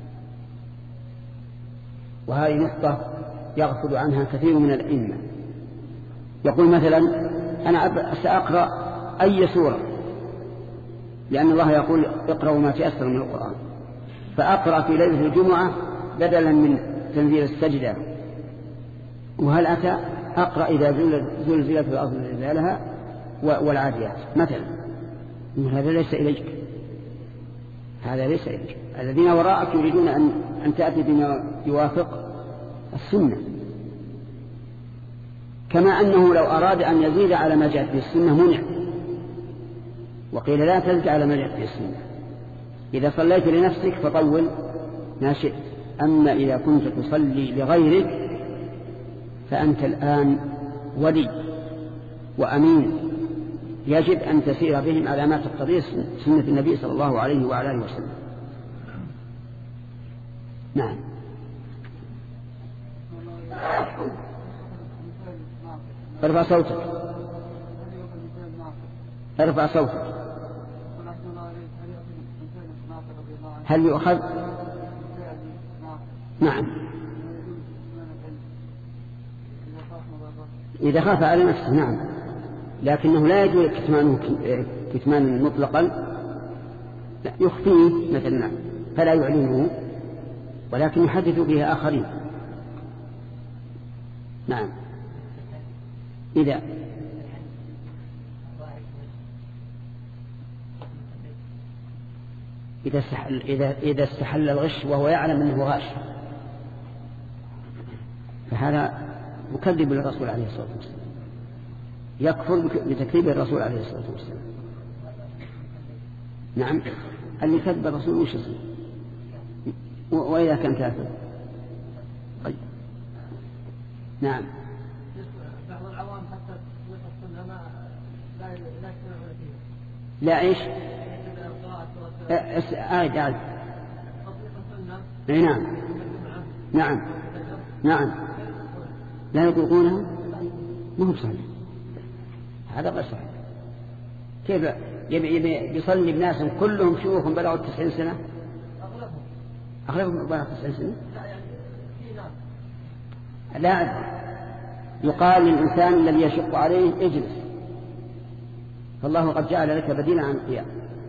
وهذه نقطة يغفل عنها كثير من الأئمة. يقول مثلا أنا سأقرأ أي سورة، لأن الله يقول اقرأوا ما تيسر من القرآن، فأقرأ في ليلة الجمعة بدلا من تنزيل السجدة، وهل أتى أقرأ إذا زلزلت الأرض زلزالها والعاديات مثلا. هذا ليس إليك، هذا ليس إليك. الذين وراءك يريدون أن تأتي بما يوافق السنة، كما أنه لو أراد أن يزيد على ما جاءت به السنة منع، وقيل لا تزد على ما جاءت به السنة. إذا صليت لنفسك فطول ما شئت، أما إذا كنت تصلي لغيرك فأنت الآن ولي وأمين، يجب أن تسير بهم على ما تقتضيه سنة النبي صلى الله عليه وعلى آله وسلم. نعم. ارفع صوتك، ارفع صوتك. هل يؤخذ؟ نعم، إذا خاف على نفسه نعم، لكنه لا يجوز كتمانا مطلقا، لا يخفيه مثلا فلا يعلنه، ولكن يحدث به آخرين. نعم. إذا استحل الغش وهو يعلم أنه غاش فهذا مكذب للرسول عليه الصلاة والسلام، يكفر بتكذيب الرسول عليه الصلاة والسلام. نعم، اللي كذب الرسول وش يصير وإذا كان كافر؟ طيب. نعم. بعض العوام حتى تطبيق السنة لا يستمعون فيها. لا إيش؟ عاد. تطبيق السنة. نعم. نعم. نعم. لا يطلقونها، ما هو صحيح، هذا غير صحيح. كيف يصلي بناس كلهم شيوخ بلغوا 90 سنة؟ أغلبهم بلغوا 90 سنة. لا، يقال للإنسان الذي يشق عليه اجلس، فالله قد جعل لك بديلا عن القيام.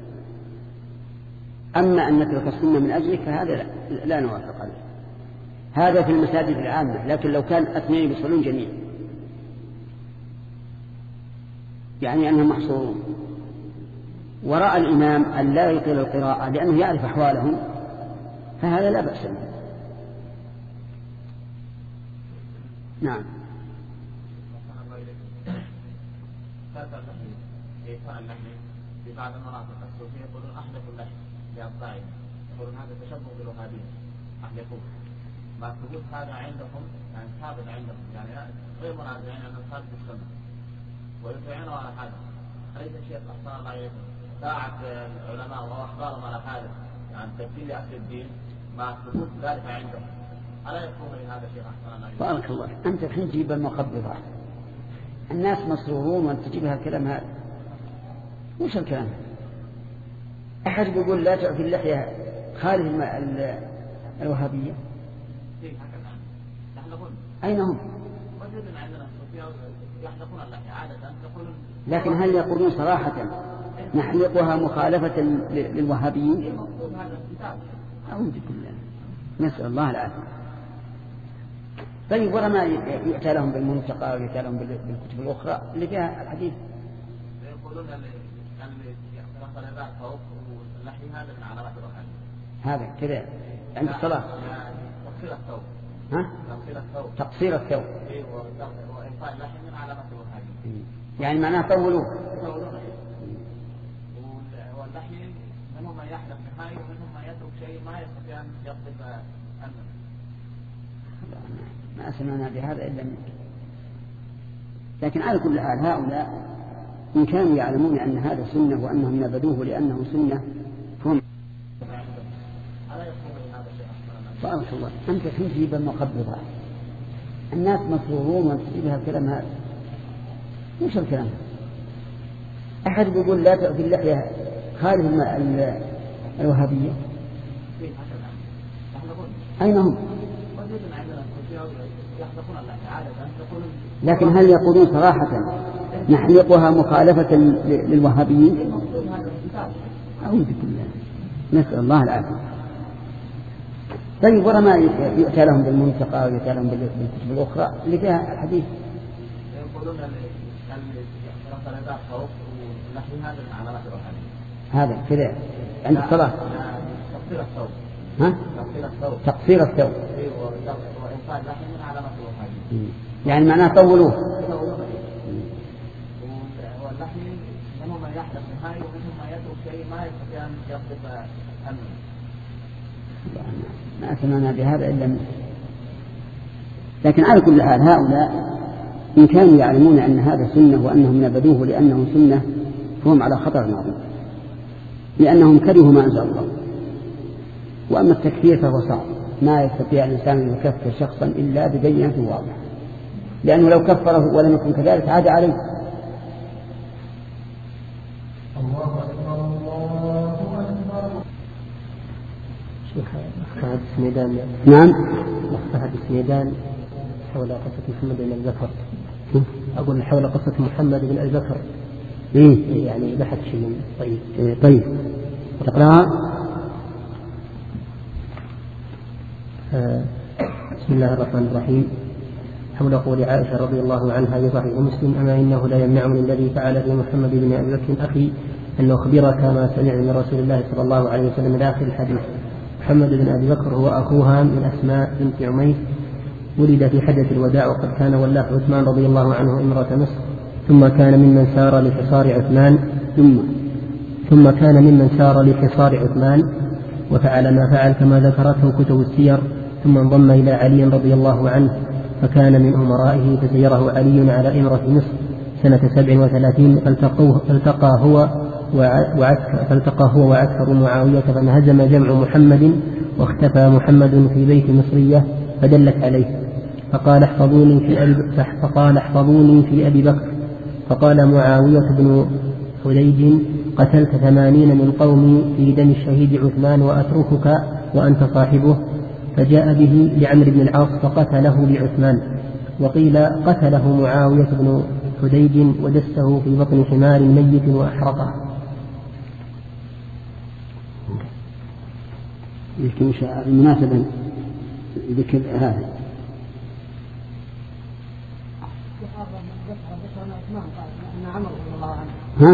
أما أن نترك السنة من أجلك فهذا لا نوافق عليه. هذا في المساجد العامة، لكن لو كان اثنين يصلون جميعا يعني أنهم محصورون وراء الإمام أن لا يطيل القراءة لأنه يعرف أحوالهم، فهذا لا بأس به. نعم. في بعض المناطق الصوفية يقولون أحلف اللحم لأبطائهم، يقولون هذا تشبه بالوهابية، أحلفوه. ما ثبوت هذا عندكم يعني ثابت عندكم، يعني غير منازعين أن ثابت بالسنة ويطيعونه على هذا. أليس الشيخ أحسن الله عليكم ساعة العلماء وأخبارهم على هذا يعني تبديل أهل الدين ما ثبوت ذلك عندهم، ألا يكون لهذا الشيخ أحسن الله عليكم؟ بارك الله. أنت الحين تجيب المقبضة، الناس مسرورون وأنت تجيب هالكلام هذا، وش الكلام؟ أحد يقول لا تعفي اللحية خارج الوهابية؟ أين هم؟ موجود عندنا الصوفية يحلقون اللحية عادة يقولون. لكن هل يقولون صراحة نحلقها مخالفة للوهابيين؟ أعوذ بالله، نسأل الله العافية. طيب ورما يؤتى لهم بالمنتقى ويؤتى لهم بالكتب الأخرى اللي فيها الحديث؟ يقولون اللي يغسل الرأس فوق واللحي هذا من علامات الوهابية. هذا كذا عند الصلاة. تقصير الثوب. ها؟ تقصير الثوب. وإنفاء اللحي من علامات الوهابية. يعني معناه طولوه. واللحي منهم من يحلق نهاية ومنهم من يترك شيء ما يستطيع أن يقضب أنه. ما سمعنا بهذا إلا منك. لكن على كل حال هؤلاء إن كانوا يعلمون أن هذا سنة وأنهم نبذوه لأنه سنة فهم. بارك الله، أنت تجيب المقبضة، الناس مسرورون وتجيبها الكلام هذا. وش الكلام؟ أحد يقول لا تأتي اللحية خارج الوهابية. أين هم؟ لكن هل يقولون صراحة نحلقها مخالفة للوهابيين؟ أعوذ بالله، نسأل الله العافية. طيب ورما يؤتى لهم بالمنتقى ويؤتى لهم بالكتب الأخرى اللي فيها الحديث؟ يقولون اللي يغسل الرأس فوق واللحي هذا من علامات الوهابية. هذا كذا عند الصلاة. تقصير الثوب. ها؟ تقصير الثوب. وإنفاء اللحي من علامات الوهابية. يعني معناه طولوه. واللحي منهم من يحلق نهاية ومنهم من يترك شيء ما يستطيع أن يقضب أنه. ما سمعنا بهذا إلا منك. لكن على كل حال هؤلاء إن كانوا يعلمون أن هذا سنة وأنهم نبذوه لأنه سنة فهم على خطر عظيم، لأنهم كرهوا ما أنزل الله. وأما التكفير فهو صعب، ما يستطيع الإنسان أن يكفر شخصا إلا ببينة واضحة، لأنه لو كفره ولم يكن كذلك عاد عليه. أخذ سميدان. نعم. أخذ سميدان حول قصة محمد بن أبي بكر. أقول حول قصة محمد بن أبي بكر. يعني بحث شيء طيب. طيب. تقرأها. بسم الله الرحمن الرحيم. حول قول عائشة رضي الله عنها في صحيح مسلم: أما إنه لا يمنعني الذي فعل في محمد بن أبي بكر أخي أن أخبرك ما سمع من رسول الله صلى الله عليه وسلم إلى آخر الحديث. محمد بن أبي بكر هو أخوها من أسماء بنت عميس، ولد في حجة الوداع، وقد كان ولاه عثمان رضي الله عنه إمرة مصر، ثم كان ممن سار لحصار عثمان وفعل ما فعل كما ذكرته كتب السير، ثم انضم إلى علي رضي الله عنه فكان من أمرائه، فسيره علي على إمرة مصر سنة 37، فالتقى هو وعسكر معاوية فانهزم جمع محمد، واختفى محمد في بيت مصرية فدلت عليه، فقال احفظوني في أبي بكر. فقال معاوية بن حديج: قتلت 80 من قومي في دم الشهيد عثمان وأتركك وأنت صاحبه. فجاء به لعمرو بن العاص فقتله بعثمان. وقيل قتله معاوية بن حديج ودسه في بطن حمار ميت وأحرقه. يمكن المناسبة ذكر هذا. ها؟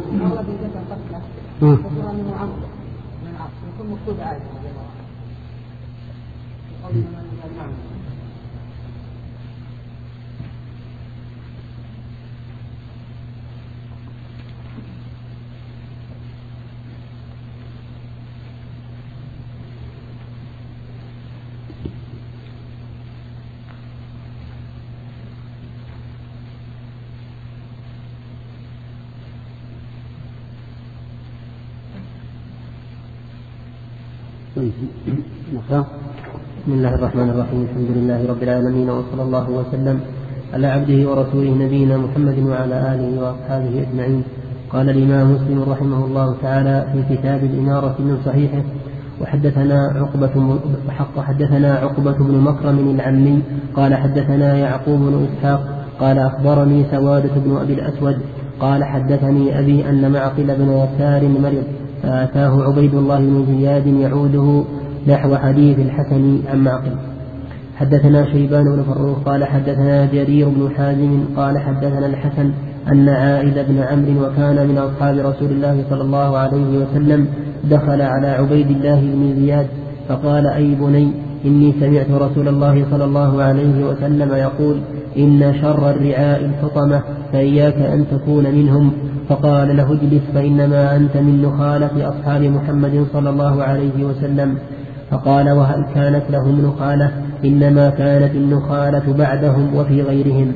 بسم الله الرحمن الرحيم. الحمد لله رب العالمين، وصلى الله وسلم على عبده ورسوله نبينا محمد وعلى آله وأصحابه أجمعين. قال الإمام مسلم رحمه الله تعالى في كتاب الإمارة من صحيحه: وحدثنا عقبة بن مكرم العمي قال حدثنا يعقوب بن إسحاق قال أخبرني سوادة بن أبي الأسود قال حدثني أبي أن معقل بن يسار مرض فأتاه عبيد الله بن زياد يعوده نحو حديث الحسن عن معقل. حدثنا شيبان بن فروخ قال حدثنا جرير بن حازم قال حدثنا الحسن أن عائذ بن عمرو وكان من أصحاب رسول الله صلى الله عليه وسلم دخل على عبيد الله بن زياد فقال أي بني إني سمعت رسول الله صلى الله عليه وسلم يقول إن شر الرعاء الحطمة فإياك أن تكون منهم. فقال له اجلس فإنما أنت من نخالة أصحاب محمد صلى الله عليه وسلم. فقال وهل كانت لهم نخالة؟ إنما كانت النخالة بعدهم وفي غيرهم.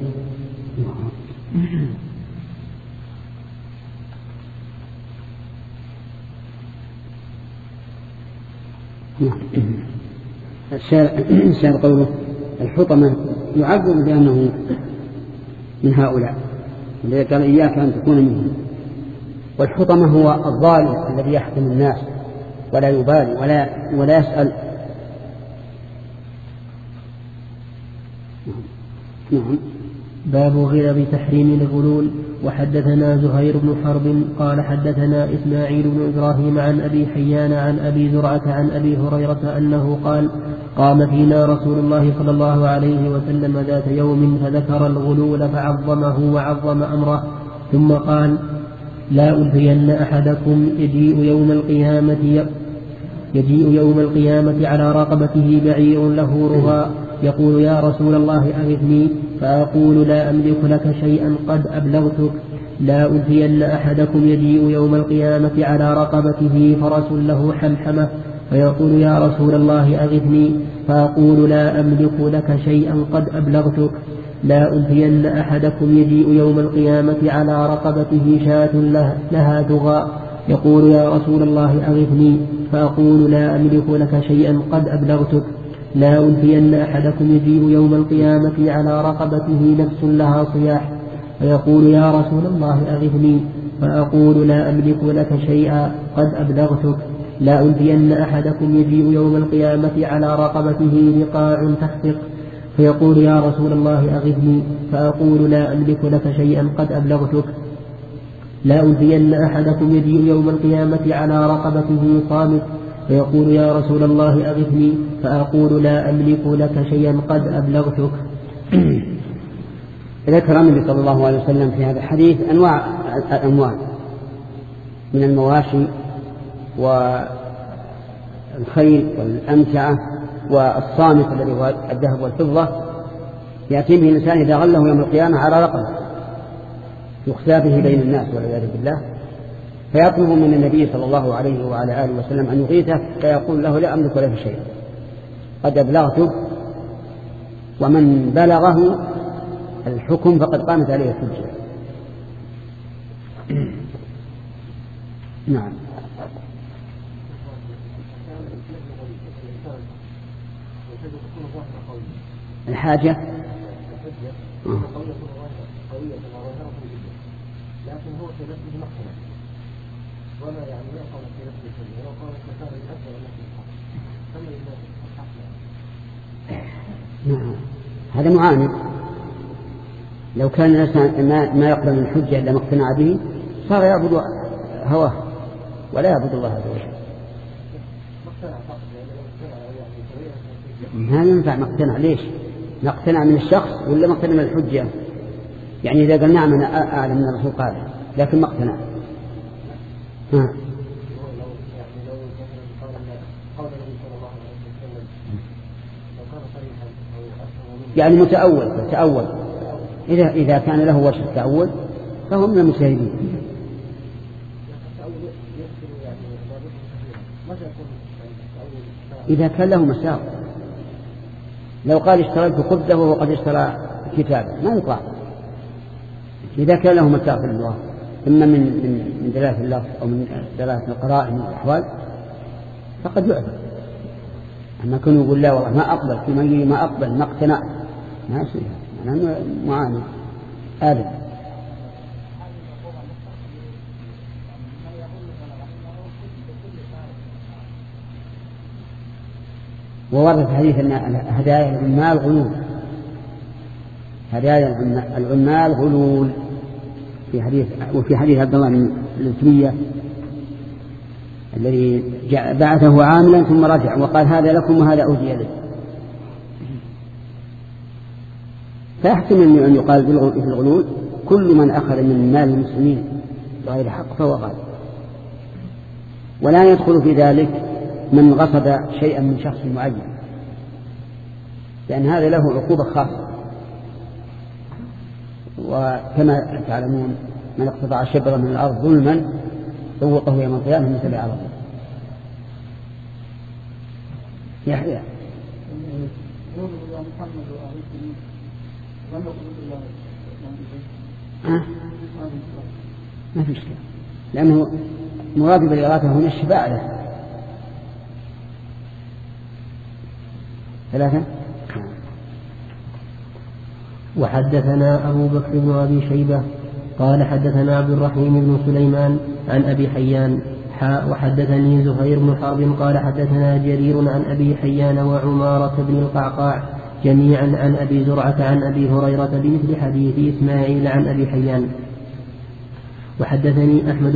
الشاهد قوله الحطمة يعبر بأنه من هؤلاء الذي قال إياك أن تكون منهم. والحطمة هو الظالم الذي يحكم الناس ولا يبالي ولا يسأل. نعم. باب غلظ تحريم الغلول. وحدثنا زهير بن حرب قال حدثنا إسماعيل بن إبراهيم عن أبي حيان عن أبي زرعة عن أبي هريرة أنه قال قام فينا رسول الله صلى الله عليه وسلم ذات يوم فذكر الغلول فعظمه وعظم أمره ثم قال لا ألفين أحدكم يجيء يوم القيامة على رقبته بعير له رغاء يقول يا رسول الله أغثني فأقول لا أملك لك شيئا قد أبلغتك. لا ألفين أحدكم يجيء يوم القيامة على رقبته فرس له حمحمة فيقول يا رسول الله أغثني فأقول لا أملك لك شيئا قد أبلغتك. لا ألفين أحدكم يجيء يوم القيامة على رقبته شاة لها دغاء يقول يا رسول الله أغثني فأقول لا أملك لك شيئا قد أبلغتك. لا ألفين أحدكم يجيء يوم القيامة على رقبته نفس لها صياح فيقول يا رسول الله أغثني فأقول لا أملك لك شيئا قد أبلغتك. لا ألفين أحدكم يجيء يوم القيامة على رقبته بقاع تخفق فيقول يا رسول الله أغثني فأقول لا أملك لك شيئا قد أبلغتك. لا ألفين أحدكم يجيء يوم القيامة على رقبته صامت فيقول يا رسول الله أغثني فأقول لا أملك لك شيئا قد أبلغتك. ذكر النبي صلى الله عليه وسلم في هذا الحديث أنواع الأموال من المواشي والخيل والأمتعة والصامت الذي هو الذهب والفضة يأتي به الإنسان إذا غله يوم القيامة على رقبه يخزى به بين الناس والعياذ بالله فيطلب من النبي صلى الله عليه وعلى آله وسلم أن يغيثه فيقول له لا أملك له شيء قد أبلغته. ومن بلغه الحكم فقد قامت عليه الحجة. نعم. الحاجة لكن هو في نفسه مقتنع ولا يعني لا قول في نفسه شيء ولو قال كفار الأب ولا نفسه الحق نعم. هذا معاند. لو كان الإنسان ما يقبل من الحجة إلا ما اقتنع به صار يعبد هواه ولا يعبد الله عز وجل. ما ينفع مقتنع. ليش مقتنع من الشخص ولا مقتنع من الحجة؟ يعني إذا قال نعم أنا أعلم من الرسول قال لكن مقتنع. يعني متأول إذا كان له وجه التأول فهو من المجتهدين. إذا كان له مساوئ لو قال اشتريت خبزه وهو قد اشترى كتابه ما يقع. إذا كان له مساوئ في اللغة إما من دلالة اللفظ أو من دلالة القرائن والأحوال فقد يعذر. أما كانوا يقول لا والله ما أقبل في مجيء ما أقبل ما اقتنع ما يصير أنا معاند أبدا. وورد في حديث أن هدايا العمال غلول، هدايا العمال غلول وفي حديث عبد الله بن الأتبية الذي بعثه عاملا ثم رجع وقال هذا لكم وهذا أهدي لي. فيحتمل أن يقال في الغلول كل من أخذ من مال المسلمين بغير حق فهو غالب، ولا يدخل في ذلك من غصب شيئا من شخص معين، لأن هذا له عقوبة خاصة. وكما تعلمون من اقتطع شبرا من الأرض ظلما ذوقه يوم القيامة من 7 أرض. يحيى ما في مشكلة، لأنه مراد بالإغاثة هنا الشفاعة له. 3. وحدثنا أبو بكر بن أبي شيبة قال حدثنا عبد الرحيم بن سليمان عن أبي حيان وحدثني زهير بن حرب قال حدثنا جرير عن أبي حيان وعمارة بن القعقاع جميعا عن أبي زرعة عن أبي هريرة بمثل حديث إسماعيل عن أبي حيان. وحدثني أحمد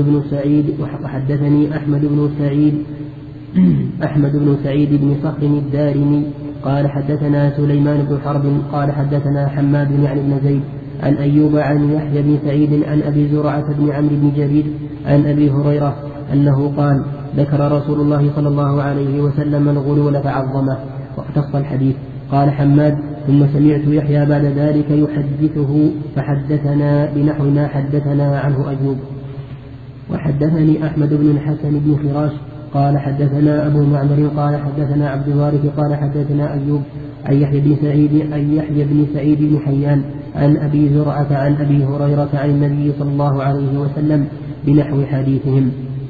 بن سعيد بن صخر الدارمي قال حدثنا سليمان بن حرب قال حدثنا حماد يعني بن زيد عن أيوب عن يحيى بن سعيد عن أبي زرعة بن عمرو بن جرير عن أبي هريرة أنه قال ذكر رسول الله صلى الله عليه وسلم الغلول فعظمه واقتص الحديث. قال حماد ثم سمعت يحيى بعد ذلك يحدثه فحدثنا بنحو ما حدثنا عنه أيوب. وحدثني أحمد بن الحسن بن فراش قال حدثنا أبو معمر قال حدثنا عبد الوارث قال حدثنا أيوب عن يحيى بن سعيد بن حيان عن أبي زرعة عن أبي هريرة عن النبي صلى الله عليه وسلم بنحو حديثهم.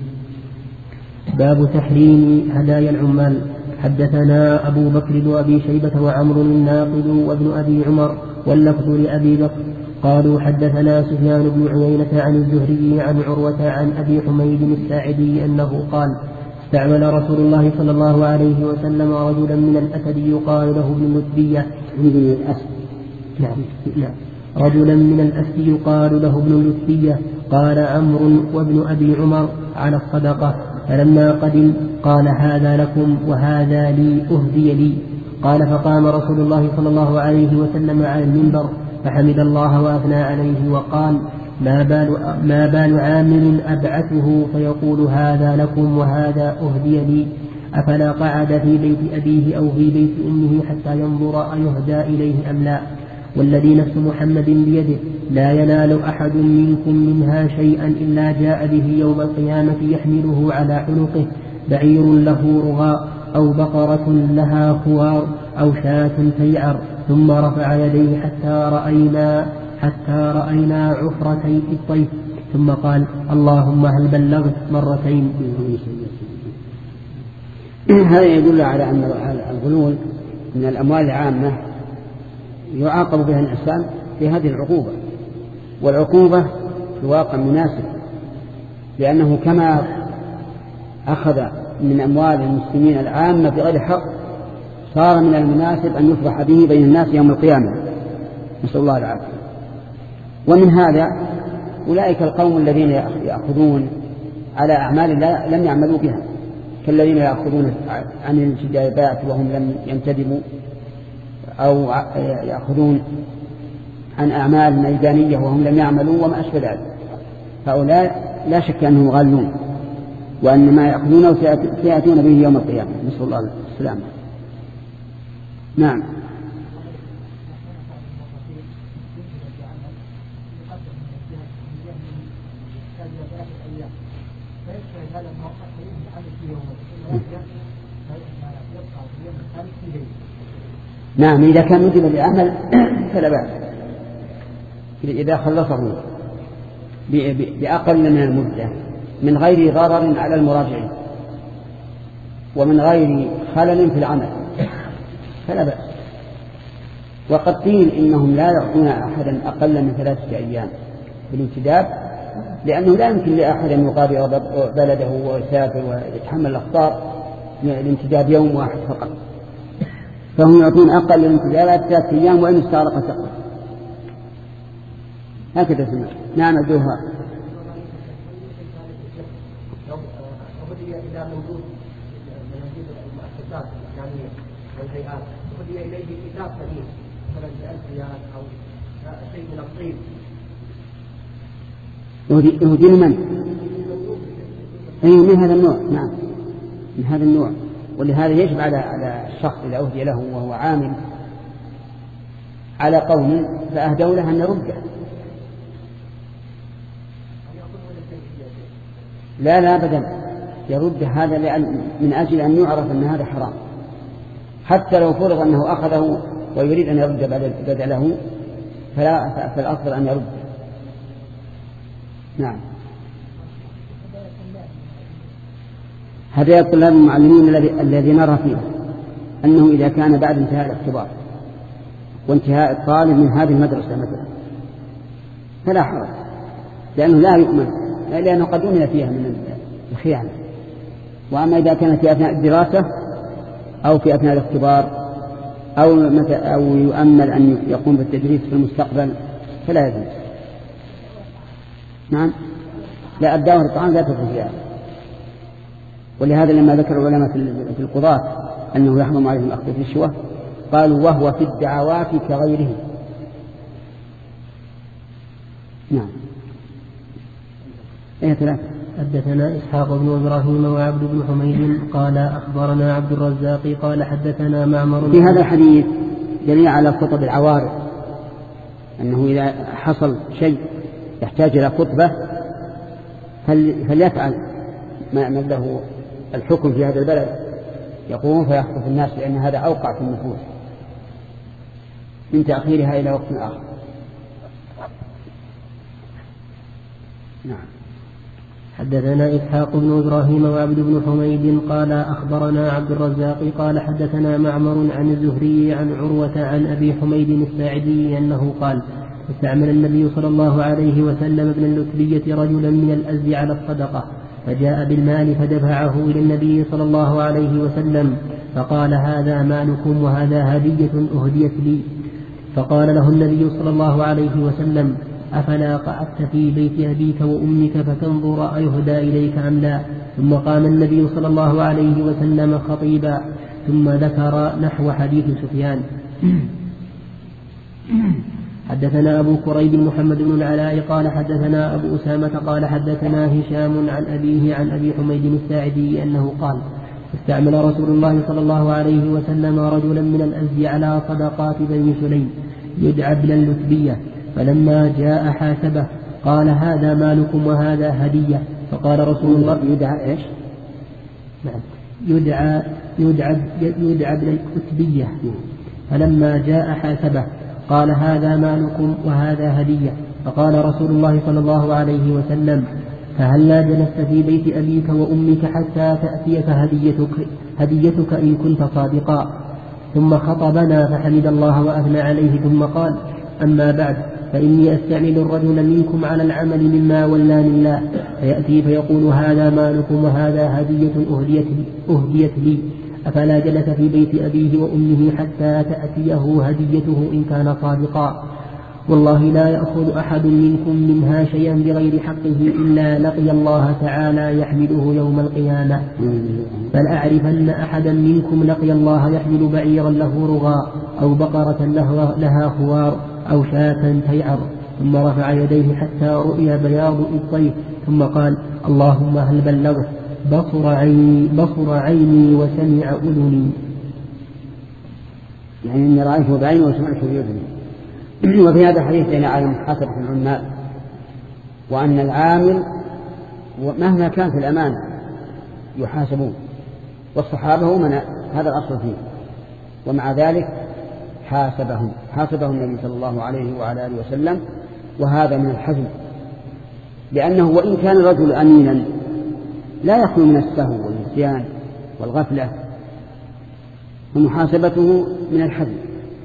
باب تحريم هدايا العمال. حدثنا أبو بكر بن أبي شيبة وعمر الناقد وابن أبي عمر واللفظ لأبي بكر قالوا حدثنا سفيان بن عيينة عن الزهري عن عروة عن أبي حميد الساعدي أنه قال استعمل رسول الله صلى الله عليه وسلم رجلا من الأسد يقال له ابن اللتبية رجلا من الأسد يقال له ابن اللتبية قال عمرو وابن أبي عمر على الصدقة فلما قدم قال هذا لكم وهذا لي أهدي لي. قال فقام رسول الله صلى الله عليه وسلم على المنبر فحمد الله وأثنى عليه وقال ما بال عامل أبعثه فيقول هذا لكم وهذا أهدي لي أفلا قعد في بيت أبيه أو في بيت أمه حتى ينظر أيهدى إليه أم لا. والذي نفس محمد بيده لا ينال أحد منكم منها شيئا إلا جاء به يوم القيامة يحمله على عنقه بعير له رغاء أو بقرة لها خوار أو شاة تيعر ثم رفع يديه حتى رأينا عفرتي الطيف ثم قال اللهم هل بلغت مرتين. هذا يدل على أن الغلول من الأموال العامة يعاقب بها الإنسان في هذه العقوبة، والعقوبة في الواقع مناسب، لأنه كما أخذ من أموال المسلمين العامة بغير حق صار من المناسب أن يفضح به بين الناس يوم القيامة، نسأل الله العافية. ومن هذا أولئك القوم الذين يأخذون على أعمال لم يعملوا بها، كالذين يأخذون عن الانتدابات وهم لم ينتدبوا، أو يأخذون عن أعمال ميدانية وهم لم يعملوا وما أشبه ذلك. هؤلاء لا شك أنهم غالون، وأن ما يأخذونه سيأتون به يوم القيامة، نسأل الله السلامة. نعم. نعم، إذا كان ندب بعمل فلا بأس، إذا خلصه بأقل من المدة من غير ضرر على المراجعين ومن غير خلل في العمل فلا بأس. وقد قيل إنهم لا يعطون أحدا أقل من 3 أيام في الانتداب، لأنه لا يمكن لأحد أن يغادر بلده ويسافر ويتحمل الأخطار الانتداب يوم واحد فقط. فهم يعطون أقل الانتظارات 3 أيام وإن استغرقت أقل. هكذا سمع. نعم أدوها. لو هدي إلى موجود من المؤسسات الإسلامية والهيئات هدي إليه كتاب قديم مثلا ب1000 ريال أو شيء من الطين. يهدي لمن؟ أي من هذا النوع. نعم من هذا النوع. ولهذا يجب على الشخص إذا أهدي له وهو عامل على قوم فأهدوا له أن يرده. لا أبدا يرد هذا من أجل أن يعرف أن هذا حرام، حتى لو فرض أنه أخذه ويريد أن يرد بدله فالأفضل أن يرد. نعم. هدايا الطلاب المعلمين الذي نرى فيه أنه إذا كان بعد انتهاء الاختبار وانتهاء الطالب من هذه المدرسة مثلا فلا حرج، لأنه لا يؤمن، لأنه قد أمن فيها من الخيانة. وأما إذا كانت في أثناء الدراسة أو في أثناء الاختبار أو يؤمل أن يقوم بالتدريس في المستقبل فلا يجوز. نعم. لا الدعوة للطعام لا تدخل فيها. ولهذا لما ذكر العلماء في القضاة أنه يحرم عليهم الأخذ في الشبهة قالوا وهو في الدعوات كغيره. نعم. أي 3. حدثنا إسحاق بن إبراهيم وعبد بن حميد قال أخبرنا عبد الرزاق قال حدثنا معمر. في هذا الحديث دليل على خطب العوارض، أنه إذا حصل شيء يحتاج إلى خطبة فليفعل ما له الحكم في هذا البلد، يقوم فيخطب الناس، لأن هذا أوقع في النفوس من تأخيرها إلى وقت آخر. نعم. حدثنا إسحاق بن إبراهيم وعبد بن حميد قال أخبرنا عبد الرزاق قال حدثنا معمر عن الزهري عن عروة عن أبي حميد الساعدي أنه قال استعمل النبي صلى الله عليه وسلم ابن اللتبية رجلا من الأزد على الصدقة، فجاء بالمال فدفعه إلى النبي صلى الله عليه وسلم فقال هذا مالكم وهذا هدية أهديت لي. فقال له النبي صلى الله عليه وسلم أفلا قعدت في بيت أبيك وأمك فتنظر أيهدى إليك أم لا؟ ثم قام النبي صلى الله عليه وسلم خطيبا ثم ذكر نحو حديث سفيان. حدثنا أبو كريب محمد بن العلاء قال حدثنا أبو أسامة قال حدثنا هشام عن أبيه عن أبي حميد الساعدي أنه قال استعمل رسول الله صلى الله عليه وسلم رجلا من الأزد على صدقات بني سليم يدعى ابن اللتبية، فلما جاء حاسبه قال هذا مالكم وهذا هدية. فقال رسول الله يدعى إيش؟ نعم يدعى ابن اللتبية. فلما جاء حاسبه قال هذا مالكم وهذا هدية. فقال رسول الله صلى الله عليه وسلم فهلا جلست في بيت أبيك وأمك حتى تأتيك هديتك إن كنت صادقا. ثم خطبنا فحمد الله وأثنى عليه ثم قال أما بعد فإني أستعمل الرجل منكم على العمل مما ولاني الله، فيأتي فيقول هذا مالكم وهذا هدية أهديت لي، أفلا جلس في بيت أبيه وأمه حتى تأتيه هديته إن كان صادقا؟ والله لا يأخذ أحد منكم منها شيئا بغير حقه إلا لقي الله تعالى يحمله يوم القيامة. فلأعرفن أحدا منكم لقي الله يحمل بعيرا له رغاء أو بقرة لها خوار أو شاة تيعر. ثم رفع يديه حتى رؤي بياض إبطيه ثم قال اللهم هل بلغت؟ بصر عيني وسمع أذني. يعني إني رأيته بعيني وسمعته بأذني. وفي هذا الحديث دليل على محاسبة العمال، وأن العامل مهما كان في الأمانة يحاسبون، والصحابة هم هذا الأصل فيه، ومع ذلك حاسبهم النبي صلى الله عليه وعلى آله وسلم. وهذا من الحزم، لأنه وإن كان الرجل أمينا لا يخلو من السهو والنسيان والغفلة، ومحاسبته من الحزم.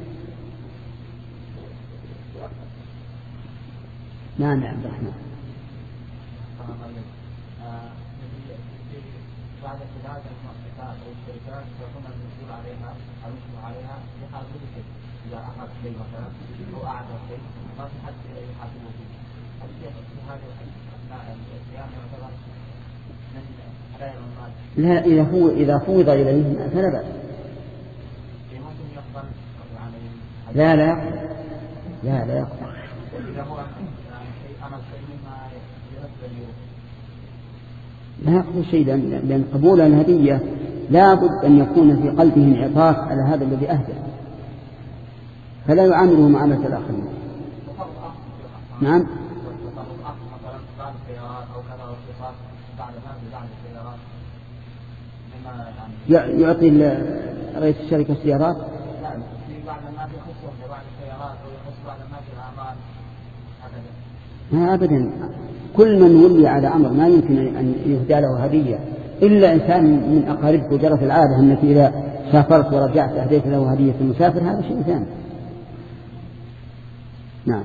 نعم عبد الرحمن. بعد خلال المؤسسات والشركات يكون المسؤول عليها المسؤول عليها في حال كل شيء، إذا أخذ شيء مثلا أو أعطى شيء ما في حد يحاسبه فيه. هل في هذا أثناء الصيام يعتبر من أداء المال؟ لا، إذا فوض إليه فلا بأس. ممكن يقبل لا يقبل. إذا هو شيء عمل شيء مما يناسب اليوم لا يقبل شيء، لأن قبول الهدية لا بد أن يكون في قلبه انعطاف على هذا الذي أهدى، فلا يعامله معاملة الآخرين. نعم. مثلا بعض السيارات أو كذا واختصاص بعد السيارات يعطي رئيس الشركة السيارات. لا، في بعض الناس يخصهم ببعض السيارات أو يخص بعض الناس الأعمال هكذا. أبدا، كل من ولي على أمر ما يمكن أن يهدى له هدية إلا إنسان من أقاربك، وجرت العادة أنك إذا سافرت ورجعت أهديت له هدية المسافر، هذا شيء ثاني. نعم.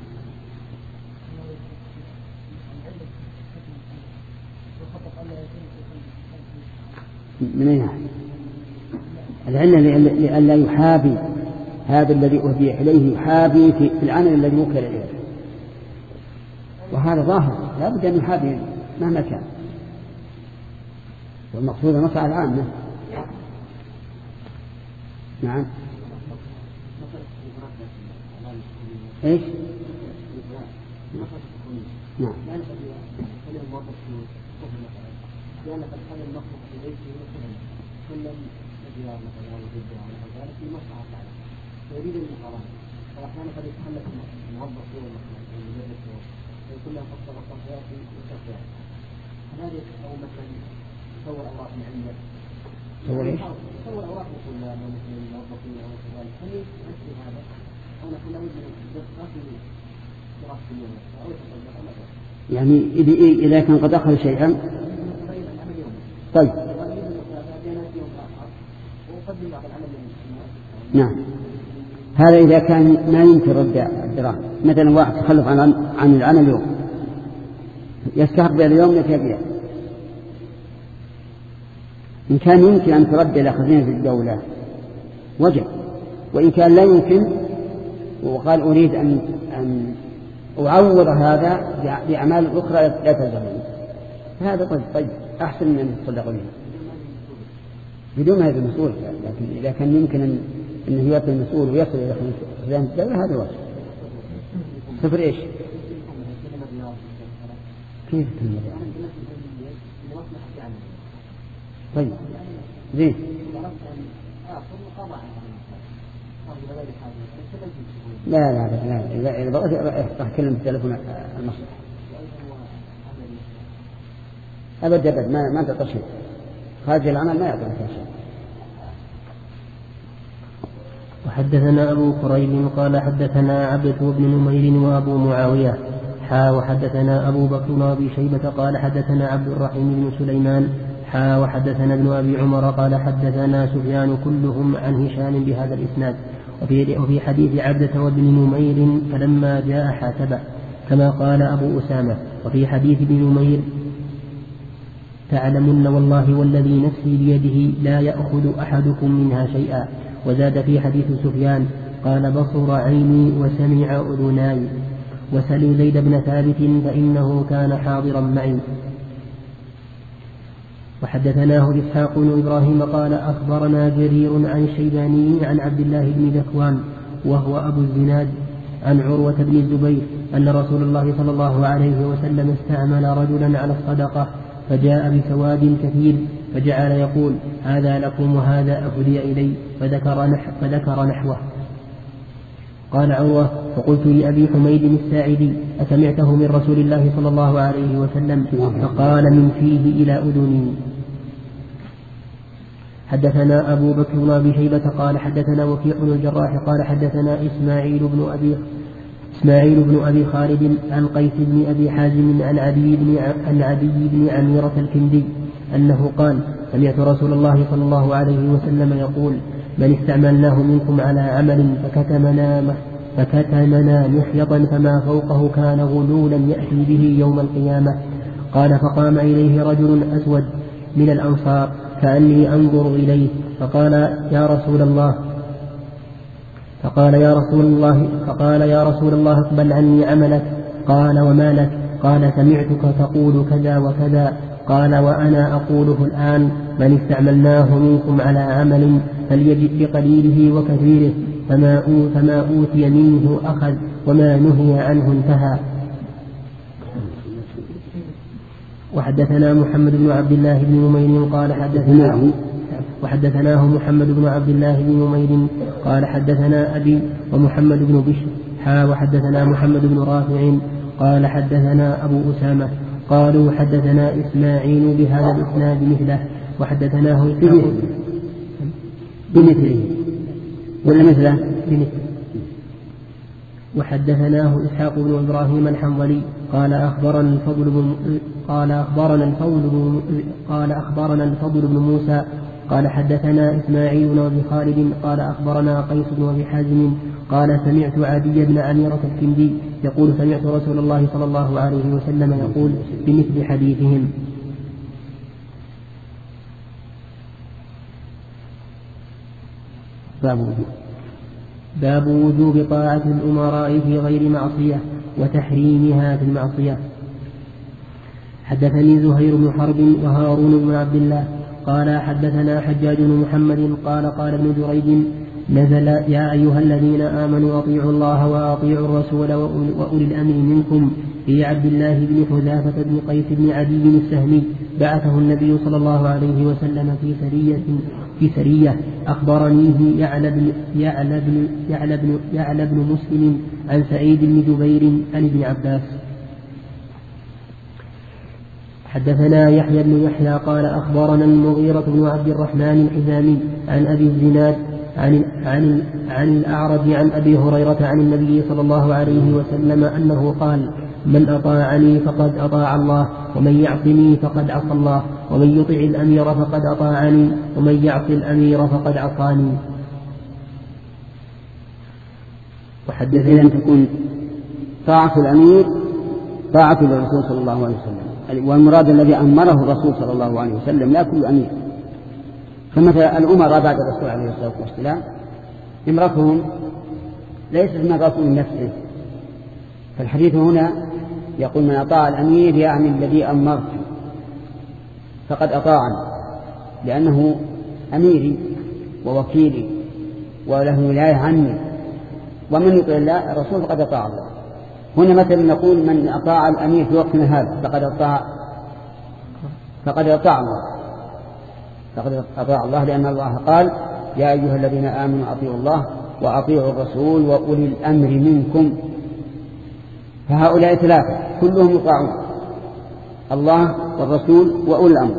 من أين العلة؟ لئلا يحابي هذا الذي أهدي إليه، يحابي في العمل الذي وكل إليه، وهذا ظاهر لا بد أن يحابي مهما كان، والمقصود المصلحة العامة. نعم. إيش؟ نعم. لأن قد كان المخلوق في بيته مثلا كل مديار مثلا أو جدة أو ذلك في مصلحة عنه ويريد المقارنة، وأحيانا قد يتحمل الموظف هو مثلا المدرس ويقول له فقط الصفيات في الصفيات، هذا أو مثلا يصور أوراق معينة. يصور أوراق يقول له مثل الموظفين أو كذلك، هل يمثل هذا أو نحن نريد من الدقة في دراسة اليوم أو يتصدق أو لا؟ يعني إذا كان قد أخذ شيئا. طيب. نعم. هذا إذا كان ما يمكن رد الدراهم، مثلا واحد تخلف عن العمل اليوم، يستحق بها اليوم يتبيع، إن كان يمكن أن ترد إلى خزينة الدولة وجب، وإن كان لا يمكن وقال أريد أن أعوض هذا بأعمال أخرى لا تلزمني، هذا طيب أحسن من أن يتصدق به بدون هذا المسؤول. لكن إذا كان يمكن أنه يعطي المسؤول ويصل إلى خزانة الدولة هذا واجب. صفر إيش؟ كيف تنمي؟ طيب زين. لا إذا بغيت راح أكلم بالتلفون المصلحة أبدا ما تعطى شيء، خارج العمل ما يعطى شيء. وحدثنا أبو كريب قال حدثنا عبد بن نمير وأبو معاوية وحدثنا أبو بكر وأبي شيبة قال حدثنا عبد الرحيم بن سليمان وحدثنا ابن أبي عمر قال حدثنا سفيان كلهم عن هشام بهذا الإسناد. وفي حديث عبدة وابن نمير فلما جاء حاسبه كما قال أبو أسامة. وفي حديث ابن نمير تعلمن والله والذي نفسي بيده لا يأخذ أحدكم منها شيئا. وزاد في حديث سفيان قال بصر عيني وسمع أذناي وسلوا زيد بن ثابت فإنه كان حاضرا معي. وحدثناه إسحاق بن إبراهيم قال أخبرنا جرير عن الشيباني عن عبد الله بن ذكوان وهو أبو الزناد عن عروة بن الزبير أن رسول الله صلى الله عليه وسلم استعمل رجلا على الصدقة فجاء بسواد كثير فجعل يقول هذا لكم وهذا أهدي إلي فذكر نحوه. قال عروة فقلت لأبي حميد الساعدي أسمعته من رسول الله صلى الله عليه وسلم؟ فقال من فيه إلى أذني. حدثنا أبو بكر بن أبي شيبة قال حدثنا وكيع بن الجراح قال حدثنا إسماعيل بن أبي خالد عن قيس بن أبي حازم عن عدي بن عميرة الكندي أنه قال سمعت رسول الله صلى الله عليه وسلم يقول من استعملناه منكم على عمل فكتمنا محيطا فما فوقه كان غلولا يأتي به يوم القيامة. قال فقام إليه رجل أسود من الأنصار كأني أنظر إليه فقال يا رسول الله اقبل عني عملك. قال وما لك؟ قال سمعتك تقول كذا وكذا. قال وأنا أقوله الآن من استعملناه منكم على عمل فليجد بقليله وكثيره فما أوتي منه أخذ وما نهي عنه انتهى. وحدثنا محمد بن عبد الله بن نمير قال وحدثناه محمد بن عبد الله بن نمير قال حدثنا أبي ومحمد بن بشر وحدثنا محمد بن رافع قال حدثنا أبو أسامة قالوا حدثنا إسماعيل بهذا الإسناد مثله وحدثناه بمثله ولا مثله وحدثناه إسحاق بن إبراهيم الحنظلي قال أخبرنا الفضل بن موسى قال حدثنا إسماعيل بن أبي خالد قال أخبرنا قيس بن أبي حازم قال سمعت عدي بن عميرة الكندي يقول سمعت رسول الله صلى الله عليه وسلم يقول بمثل حديثهم. باب وجوب طاعة الأمراء في غير معصية وتحريمها في المعصية. حدثني زهير بن حرب وهارون بن عبد الله قال حدثنا حجاج بن محمد قال ابن جريج نزل يا أيها الذين آمنوا أطيعوا الله وأطيعوا الرسول وأولي الأمر منكم في عبد الله بن حذافة بن قيس بن عدي السهمي بعثه النبي صلى الله عليه وسلم في سرية أخبرنيه يعلى بن مسلم عن سعيد بن جبير عن ابن عباس. حدثنا يحيى بن يحيى قال أخبرنا المغيرة بن عبد الرحمن الحزامي عن أبي الزناد عن الأعرج عن أبي هريرة عن النبي صلى الله عليه وسلم أنه قال من أطاعني فقد أطاع الله ومن يعصني فقد عصى الله ومن يطع الأمير فقد أطاعني ومن يعص الأمير فقد عصاني. وحدثنا أن تكون طاعة الأمير طاعة للرسول صلى الله عليه وسلم، والمراد الذي أمره الرسول صلى الله عليه وسلم لا كل أمير. فمثلا الأمراء بعد الرسول عليه الصلاة والسلام امرتهم ليست من الرسول نفسه، فالحديث هنا يقول من أطاع الأمير يعني الذي أمرت فقد أطاعني لأنه أميري ووكيلي وله ولاية عني، ومن يطيع الله الرسول فقد أطاع الله. هنا مثلا نقول من أطاع الأمير في وقتنا هذا فقد أطاع الله لأن الله قال يا أيها الذين آمنوا أطيعوا الله وأطيعوا الرسول وأولي الأمر منكم، فهؤلاء ثلاثة كلهم يطاعون الله والرسول وأولي الأمر،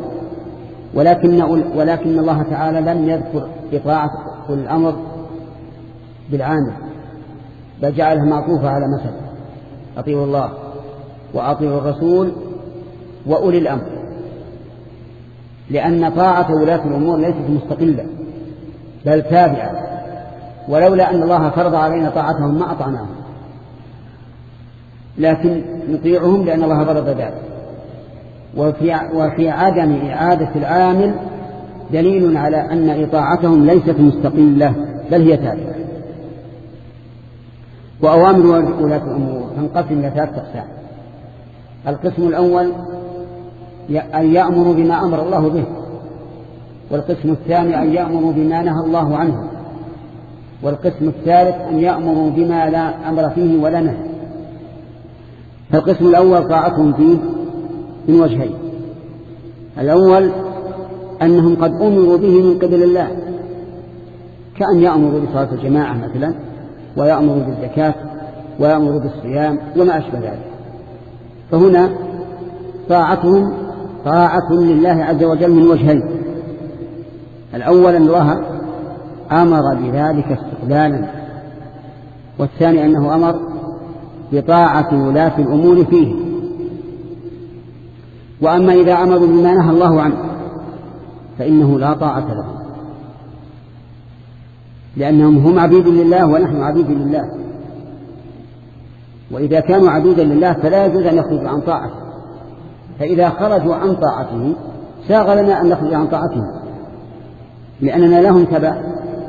ولكن الله تعالى لم يذكر إطاعة أولي الأمر بالعامل، بل جعلها معطوفة على مثل أطيعوا الله وأطيعوا الرسول وأولي الأمر، لأن طاعة ولاة الأمور ليست مستقلة بل تابعة، ولولا أن الله فرض علينا طاعتهم ما أطعناهم، لكن نطيعهم لأن الله فرض ذلك. وفي عدم إعادة العامل دليل على أن إطاعتهم ليست مستقلة بل هي تابعة. وأوامر ولاة الأمور تنقسم إلى ثلاثة أقسام. القسم الأول أن يأمروا بما أمر الله به، والقسم الثاني أن يأمروا بما نهى الله عنه، والقسم الثالث أن يأمروا بما لا أمر فيه ولا نهى. فالقسم الأول طاعتهم فيه من وجهين: الأول أنهم قد أمروا به من قبل الله، كأن يأمروا بصلاة الجماعة مثلا، ويأمروا بالزكاة، ويأمروا بالصيام وما أشبه ذلك. فهنا طاعتهم طاعة لله عز وجل من وجهين: الأول أن الله أمر بذلك استقلالا، والثاني أنه أمر بطاعة ولاة الأمور فيه. وأما إذا أمروا بما نهى الله عنه فإنه لا طاعة له، لأنهم هم عبيد لله ونحن عبيد لله، وإذا كانوا عبيدا لله فلا يجوز أن يخرجوا عن طاعته، فإذا خرجوا عن طاعته ساغ لنا أن نخرج عن طاعته، لأننا لهم تبع،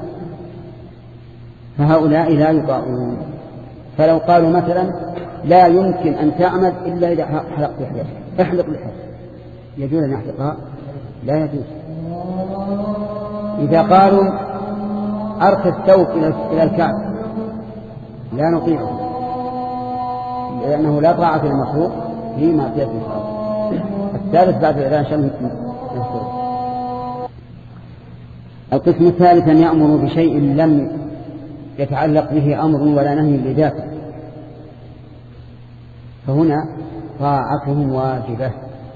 فهؤلاء لا يطاعون. فلو قالوا مثلا لا يمكن أن تعمد إلا إذا حلقت لحيتك، احلق لحيتك، يجوز أن يحلقها؟ لا يجوز. إذا قالوا أرخ الثوب إلى الكعب لا نطيعه، لأنه لا طاعة للمخلوق في معصية الخالق. الثالث بعد الإذان شمس الصوت. القسم الثالث أن يأمر بشيء لم يتعلق به أمر ولا نهي لذاته، فهنا طاعتهم واجبة.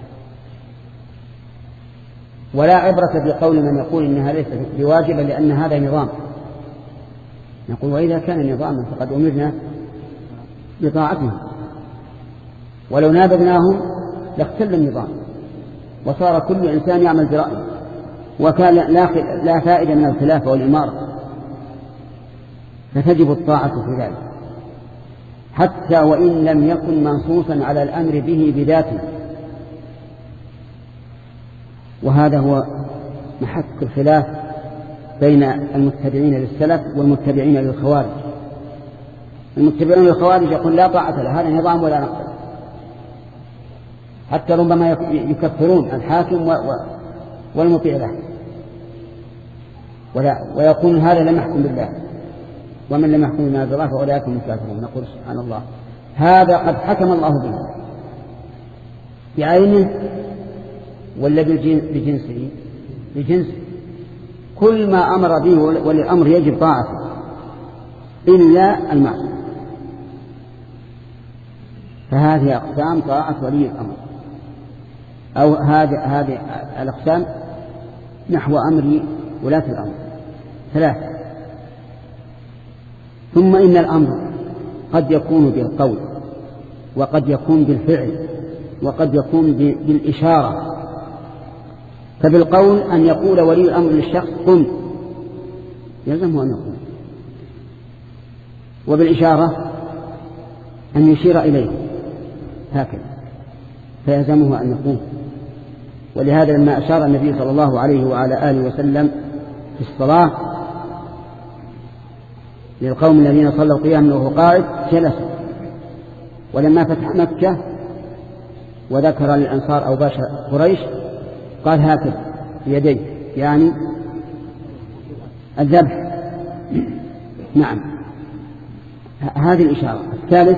ولا عبرة بقول من يقول إنها ليست بواجبة لأن هذا نظام. نقول وإذا كان نظاما فقد أمرنا بطاعتهم، ولو نابذناهم لاختل النظام وصار كل إنسان يعمل برأيه، وكان لا فائدة من الخلافة والإمارة، فتجب الطاعة في ذلك حتى وإن لم يكن منصوصا على الأمر به بذاته. وهذا هو محك الخلاف بين المتبعين للسلف والمتبعين للخوارج. المتبعين للخوارج يقول لا طاعة له، هذا نظام ولا نقبل، حتى ربما يكفرون الحاكم والمطيع له، ويقول هذا لم يحكم بالله، ومن لم يحكم بما أنزل الله فأولئك هم الكافرون. نقول سبحان الله، هذا قد حكم الله به بعينه ولا بجنسه؟ بجنسه. كل ما أمر به وللأمر يجب طاعته إلا المعصية. فهذه أقسام طاعة ولي الأمر، أو هذه الأقسام نحو أمر ولاة الأمر ثلاثة. ثم إن الأمر قد يكون بالقول، وقد يكون بالفعل، وقد يكون بالإشارة. فبالقول أن يقول ولي الأمر للشخص قم، يلزمه أن يقوم. وبالإشارة أن يشير إليه هكذا فيلزمه أن يقوم. ولهذا لما أشار النبي صلى الله عليه وعلى آله وسلم في الصلاة للقوم الذين صلوا قياما وهو قاعد جلس. ولما فتح مكة وذكر للأنصار أو باشر قريش قال هكذا بيديه، يعني الذبح. نعم، هذه الإشارة. الثالث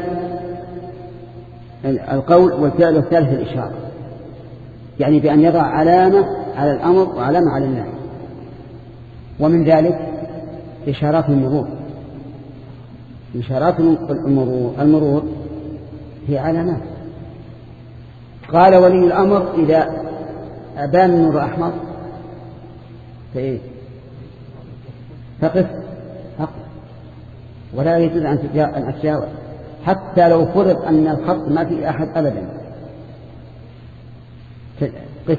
القول، والفعل، والثالث الإشارة، يعني بأن يضع علامة على الأمر وعلامة على النهي. ومن ذلك إشارات المرور. إشارات المرور هي علامات. قال ولي الأمر إذا أبان النور أحمر فإيه؟ فقف، ولا يجوز أن أتجاوز حتى لو فرض أن الخط ما في أحد أبدا. قف.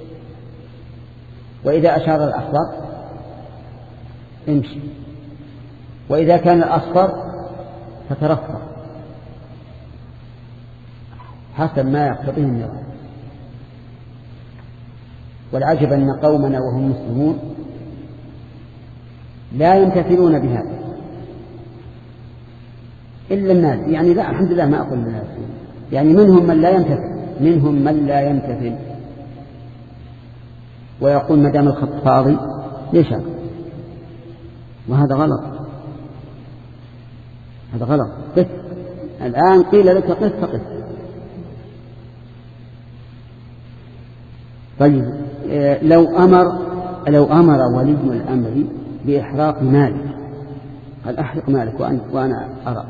وإذا أشار الأخضر امشي، وإذا كان الأصفر فترفق حسب ما يقتضيه النظام. والعجب أن قومنا وهم مسلمون لا يمتثلون بهذا إلا الناس، يعني لا، الحمد لله ما أقول الناس، يعني منهم من لا يمتثل، ويقول ما دام الخط فاضي ليش هذا؟ وهذا غلط، هذا غلط. قف. الآن قيل لك قف فقف. طيب لو أمر ولي الأمر بإحراق مالك، قال أحرق مالك وأنا أرى،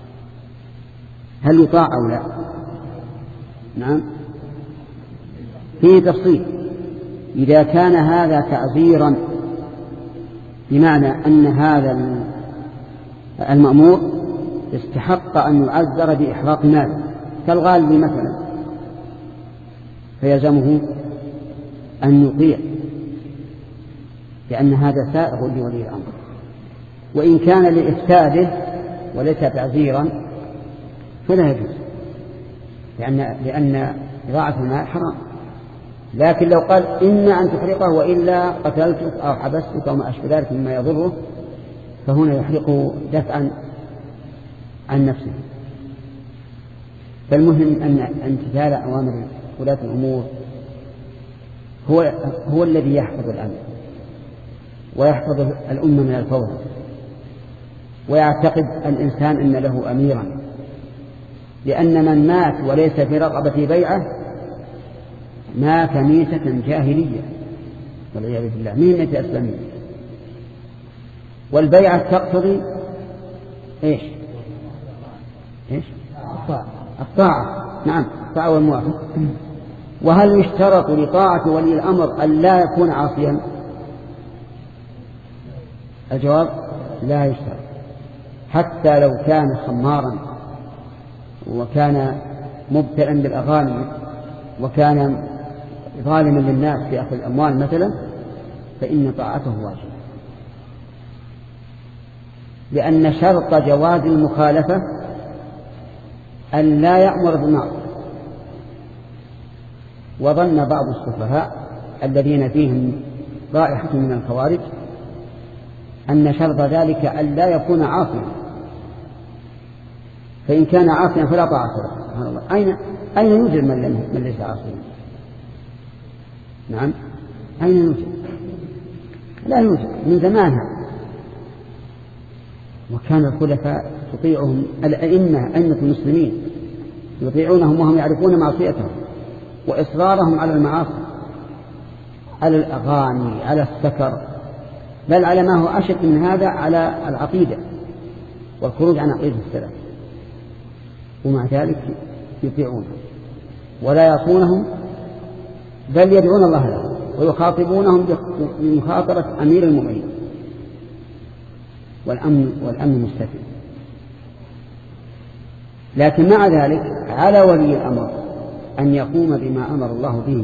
هل يطاع أو لا؟ نعم، فيه تفصيل. إذا كان هذا تعزيرا بمعنى أن هذا المأمور استحق أن يعذر بإحراق ماله كالغالب مثلا، فيلزمه أن يطيع، لأن هذا سائغ لولي الأمر. وإن كان لإفساده وليس تعزيرا فلا يجوز، لأن إضاعة المال حرام. لكن لو قال إما أن تحرقه وإلا قتلتك أو حبستك أو ما أشبه ذلك مما يضره، فهنا يحرقه دفعا عن نفسه. فالمهم أن امتثال أوامر ولاة الأمور هو الذي يحفظ الأمن ويحفظ الأمة من الفوضى، ويعتقد الإنسان أن له أميرا، لأن من مات وليس في رقبة بيعة مات ميتة جاهلية والعياذ بالله، ميتة إسلامية. والبيعة تقتضي إيش؟ الطاعة. نعم، الطاعة والموافقة. وهل يشترط لطاعة ولي الأمر أن لا يكون عاصيا؟ الجواب لا يشترط، حتى لو كان خمارا وكان مبتلًا بالأغاني وكان ظالما للناس في أخذ الأموال مثلا، فإن طاعته واجبة، لأن شرط جواز المخالفة أن لا يأمر بالمعروف. وظن بعض السفهاء الذين فيهم رائحة من الخوارج أن شرط ذلك أن لا يكون عاصيا، فإن كان عاصيا فلا طاعة له. سبحان الله، أين يوجد من ليس عاصيا؟ نعم، أين يوجد؟ لا يوجد من زمانها. وكان الخلفاء تطيعهم أئمة المسلمين يطيعونهم وهم يعرفون معصيتهم وإصرارهم على المعاصي، على الأغاني، على السكر، بل على ما هو أشد من هذا، على العقيدة والخروج عن عقيدة السلف، ومع ذلك يطيعونهم ولا يعصونهم، بل يدعون الله لهم ويخاطبونهم بمخاطرة أمير المؤمنين، والأمن مستفيد. لكن مع ذلك على ولي الأمر أن يقوم بما أمر الله به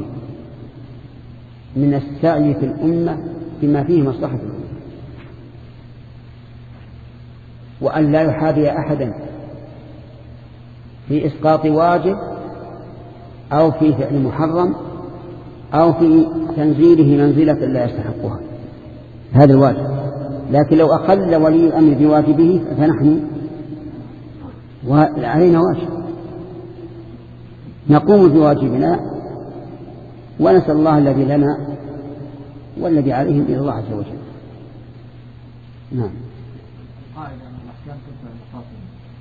من السعي في الأمة بما فيه مصلحة الأمة، وأن لا يحابي أحدا في إسقاط واجب أو في فعل محرم أو في تنزيله منزلة لا يستحقها، هذا الواجب. لكن لو أقل ولي الأمر بواجبه فنحن علينا واجب، نقوم بواجبنا ونسأل الله الذي لنا والذي عليهم إلى الله عز وجل. نعم. قاعدة من الأحكام تتبع المقاصد،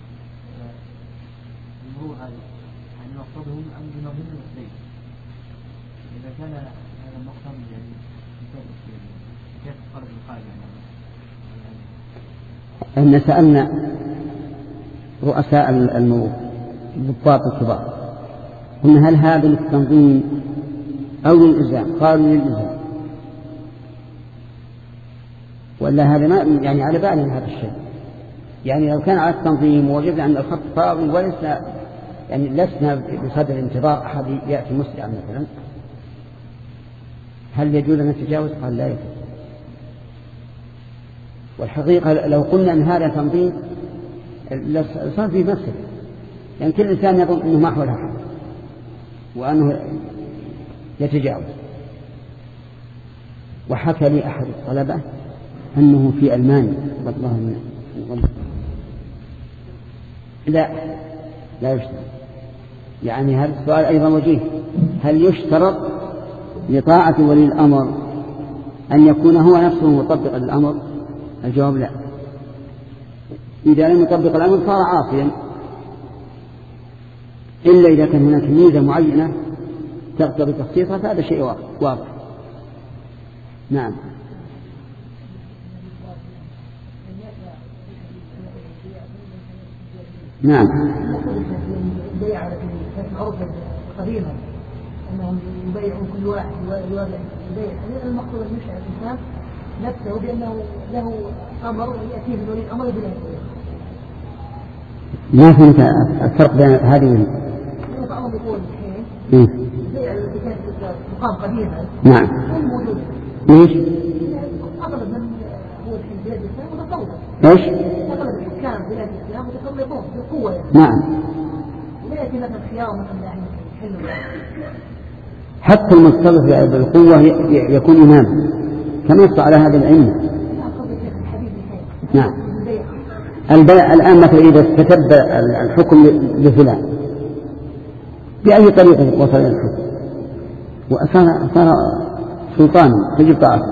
المروءة أن مقصدهم أن ينظموا السيد، إذا كان هذا المقصد يعني كيف تقرب القاعدة؟ أن سألنا رؤساء المروءة بالضباط الكبار قلنا هل هذا للتنظيم أو للإلزام؟ قالوا للإلزام، ولا هذا ما يعني على بالنا هذا الشيء. يعني لو كان على التنظيم ووجدنا أن الخط فاضي ولسنا يعني لسنا بصدد انتظار أحد يأتي مسرعا مثلا، هل يجوز أن نتجاوز؟ قال لا يجوز. والحقيقة لو قلنا أن هذا تنظيم صار في مفسدة، يعني كل إنسان يظن أنه ما حول حد وأنه يتجاوز. وحكى لي أحد الطلبة أنه في ألمانيا والله لا يشترط. يعني هذا السؤال أيضا وجيه، هل يشترط لطاعة ولي الأمر أن يكون هو نفسه مطبقا للأمر؟ الجواب لا. إذا لم يطبق الأمر صار عاصيا، إلا إذا كان هناك ميزة معينة تقتضي تخصيصها، فهذا شيء واضح. نعم. نعم. البيعة التي كانت معروفة قديما أنهم يبيعون كل واحد يبيع. المقصود أن يشعر الإنسان نفسه بأنه له أمر يأتيه من ولي الأمر بلا يقول. ما فهمت الفرق بين هذه. بعضهم يقول الحين البيعة التي كانت تقام قديما. نعم. غير موجودة. ليش؟ أغلب من هو الحين بلاد الإسلام متطور. إيش؟ أغلب الحكام بلاد الإسلام متسلطون بالقوة. نعم. لا يأتي مثلا خيار مثلا يعني حلو. حتى المتصرف بالقوة يكون إمام كما يصل على هذا العلم. نعم. البيع الآن مثلا إذا استتب الحكم لفلان بأي طريقة وصل إلى الحكم وصار سلطان تجب طاعته.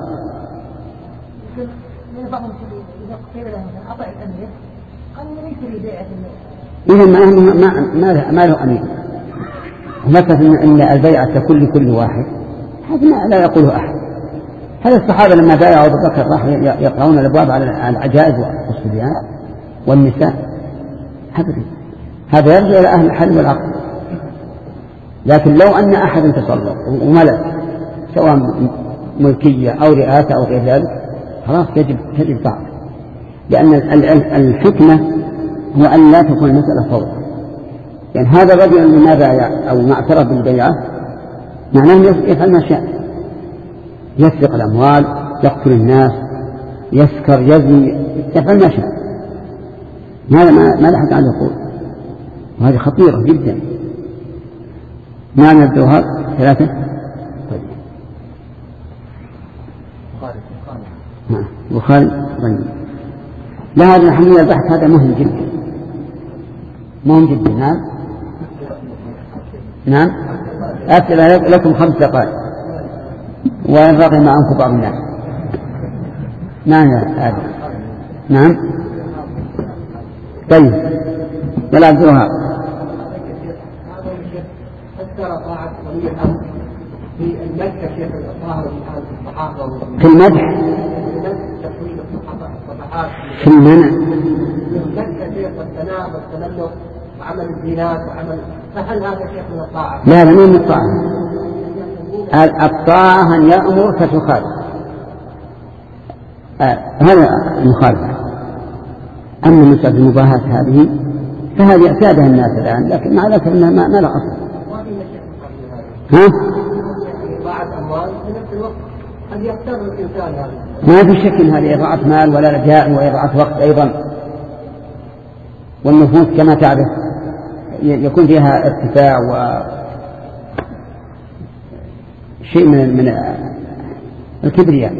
إذا ما له أمين. مثلا إن البيعة تكون لكل واحد هذا لا يقوله أحد. هذا الصحابة لما بايعوا أبو بكر راحوا يقرؤون الأبواب على العجائز والصبيان والنساء. هذا يرجع إلى أهل الحل والعقل. لكن لو أن أحد تسلط وملك سواء ملكية أو رئاسة أو غير ذلك خلاص تجب طاعته. لأن الحكمة هو أن لا تكون المسألة فوضى. يعني هذا الرجل ما بايع أو ما اعترف بالبيعة معناه يفعل ما شاء، يسرق الأموال، يقتل الناس، يسكر، يزني، يفعل ما شاء. هذا ما لحق على القول، وهذه خطيرة جدا. معنى الجوهر 3. طيب. بخاري طيب. لا هذا نحن البحث هذا مهم جدا، مهم جدا. نعم. أسئلة لكم 5 دقائق وإن رغم عنكم بعض الناس. نعم يا آدم. نعم. طيب ولا عبد الوهاب. في المدح في المنع وعمل الدينات وعمل، فهل هذا شيء من الطاعة؟ لا من الطاعة. الطاعة أن يأمر فتخالف، هذا المخالفة. أما مسألة المباهاة هذه فهذه اعتادها الناس الآن، لكن مع ذلك ما لا أصل. إضاعة أموال في نفس الوقت قد يختار الإنسان هذا. ما في شك هذه إضاعة مال ولا رجاء وإضاعة وقت أيضا. والنفوس كما تعرف يكون فيها ارتفاع وشيء من الكبرياء.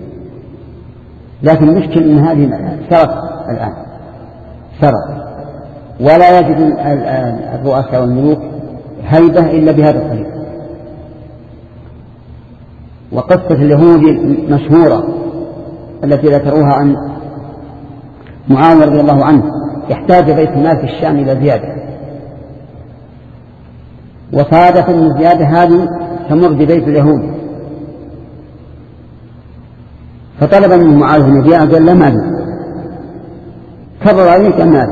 لكن المشكلة أن هذه سرت الآن، سرت، ولا يجد الرؤساء والملوك هيبة إلا بهذا الطريق. وقصة اليهود مشهورة التي ذكروها عن معاوية رضي الله عنه، يحتاج بيت المال في الشام إلى زيادة، وصادف أن الزيادة هذه تمر ببيت اليهود، فطلب من معاوية أن يبيع، قال لا مال، كرر عليك المال،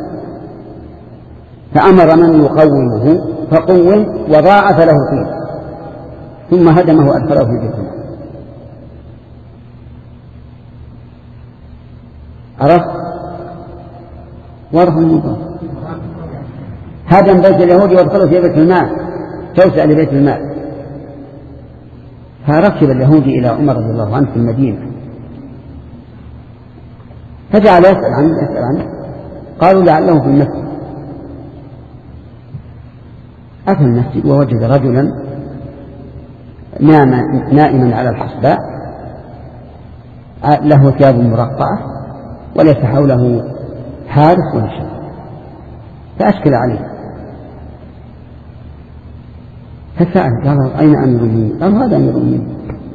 فأمر من يقومه فقوم وضاعف له فيه، ثم هدمه وأدخله في بيته. عرفت؟ واضح الموضوع. هدم بيت اليهود وادخله في بيت المال، توسع لبيت المال. فركب اليهودي إلى عمر رضي الله عنه في المدينة، فجعل يسأل عنه، قالوا لعله في المسجد. أتى المسجد ووجد رجلا نائما على الحصباء، له ثياب مرقعة وليس حوله حارس ولا شيء، فأشكل عليه، فسأل قال أين أمير المؤمنين؟ قال هذا أمير المؤمنين.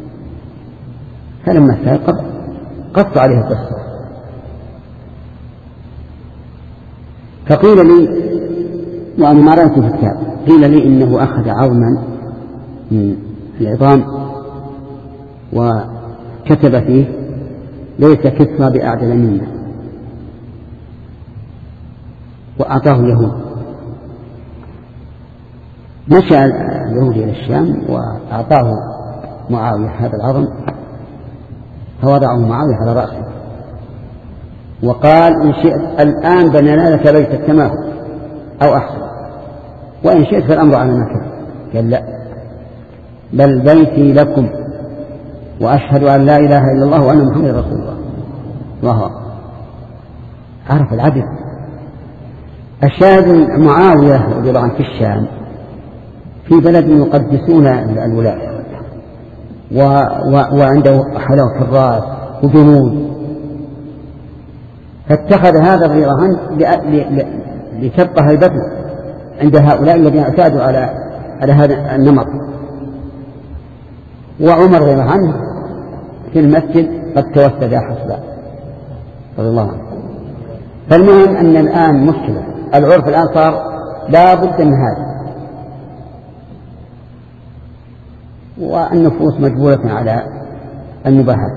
فلما استيقظ قص عليه القصة، فقيل لي، وأنا ما رأيت في الكتاب، قيل لي إنه أخذ عظما من العظام وكتب فيه ليس كسرى بأعدل منا، وأعطاه اليهود. مشى اليهود إلى الشام وأعطاه معاوية هذا العظم، فوضعه معاوية على رأسه وقال إن شئت الآن بنينا لك بيتك كما هو أو أحسن، وإن شئت فالأمر على ما كان. قال لا، بل بيتي لكم، وأشهد أن لا إله إلا الله وأن محمد رسول الله. الله عرف العدل. الشاهد معاوية رضي الله عنه في الشام في بلد يقدسون الولاء وعنده حلاوة الرأس وجنود، فاتخذ هذا الرهان لتبقى هيبته عند هؤلاء الذين اعتادوا على هذا النمط. وعمر غير عنه في المسجد قد توسد حسبا رضي الله عنه. فالمهم أن الآن مشكلة، العرف الآن صار لا بد من هذا، والنفوس مجبولة على المباحات.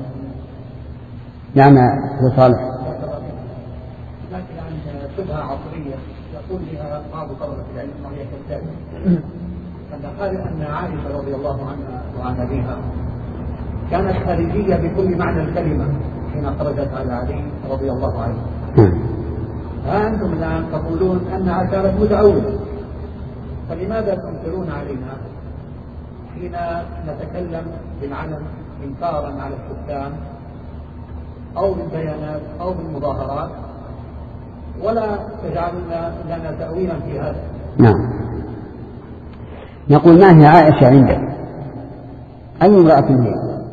نعم يا صالح. لكن عن شبهة عصرية يقول بها بعض طلبة العلم وهي كالتالي: أن عائشة رضي الله عنها وعن أبيها كانت خارجية بكل معنى الكلمة حين خرجت على علي رضي الله عنه. أنتم الآن تقولون أنها كانت متعودة، فلماذا تنكرون علينا حين نتكلم بالعلم إنكارا على الحكام أو بالبيانات أو بالمظاهرات، ولا تجعلون لنا تأويلا في هذا؟ نعم، نقول: ما هي عائشة عندك؟ أي امرأة هي؟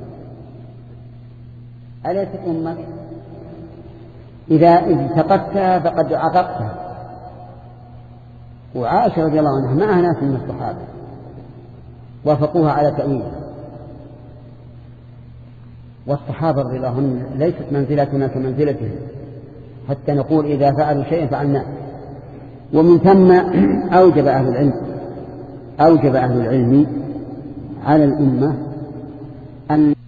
أليست أمك؟ إذا التقتها فقد عتقتها. وعائشة رضي الله عنها معها ناس من الصحابة وافقوها على تأويلها، والصحابة رضي الله عنهم ليست منزلتنا كمنزلتهم حتى نقول إذا فعلوا شيئا فعلناه. ومن ثم أوجب أهل العلم على الأمة أن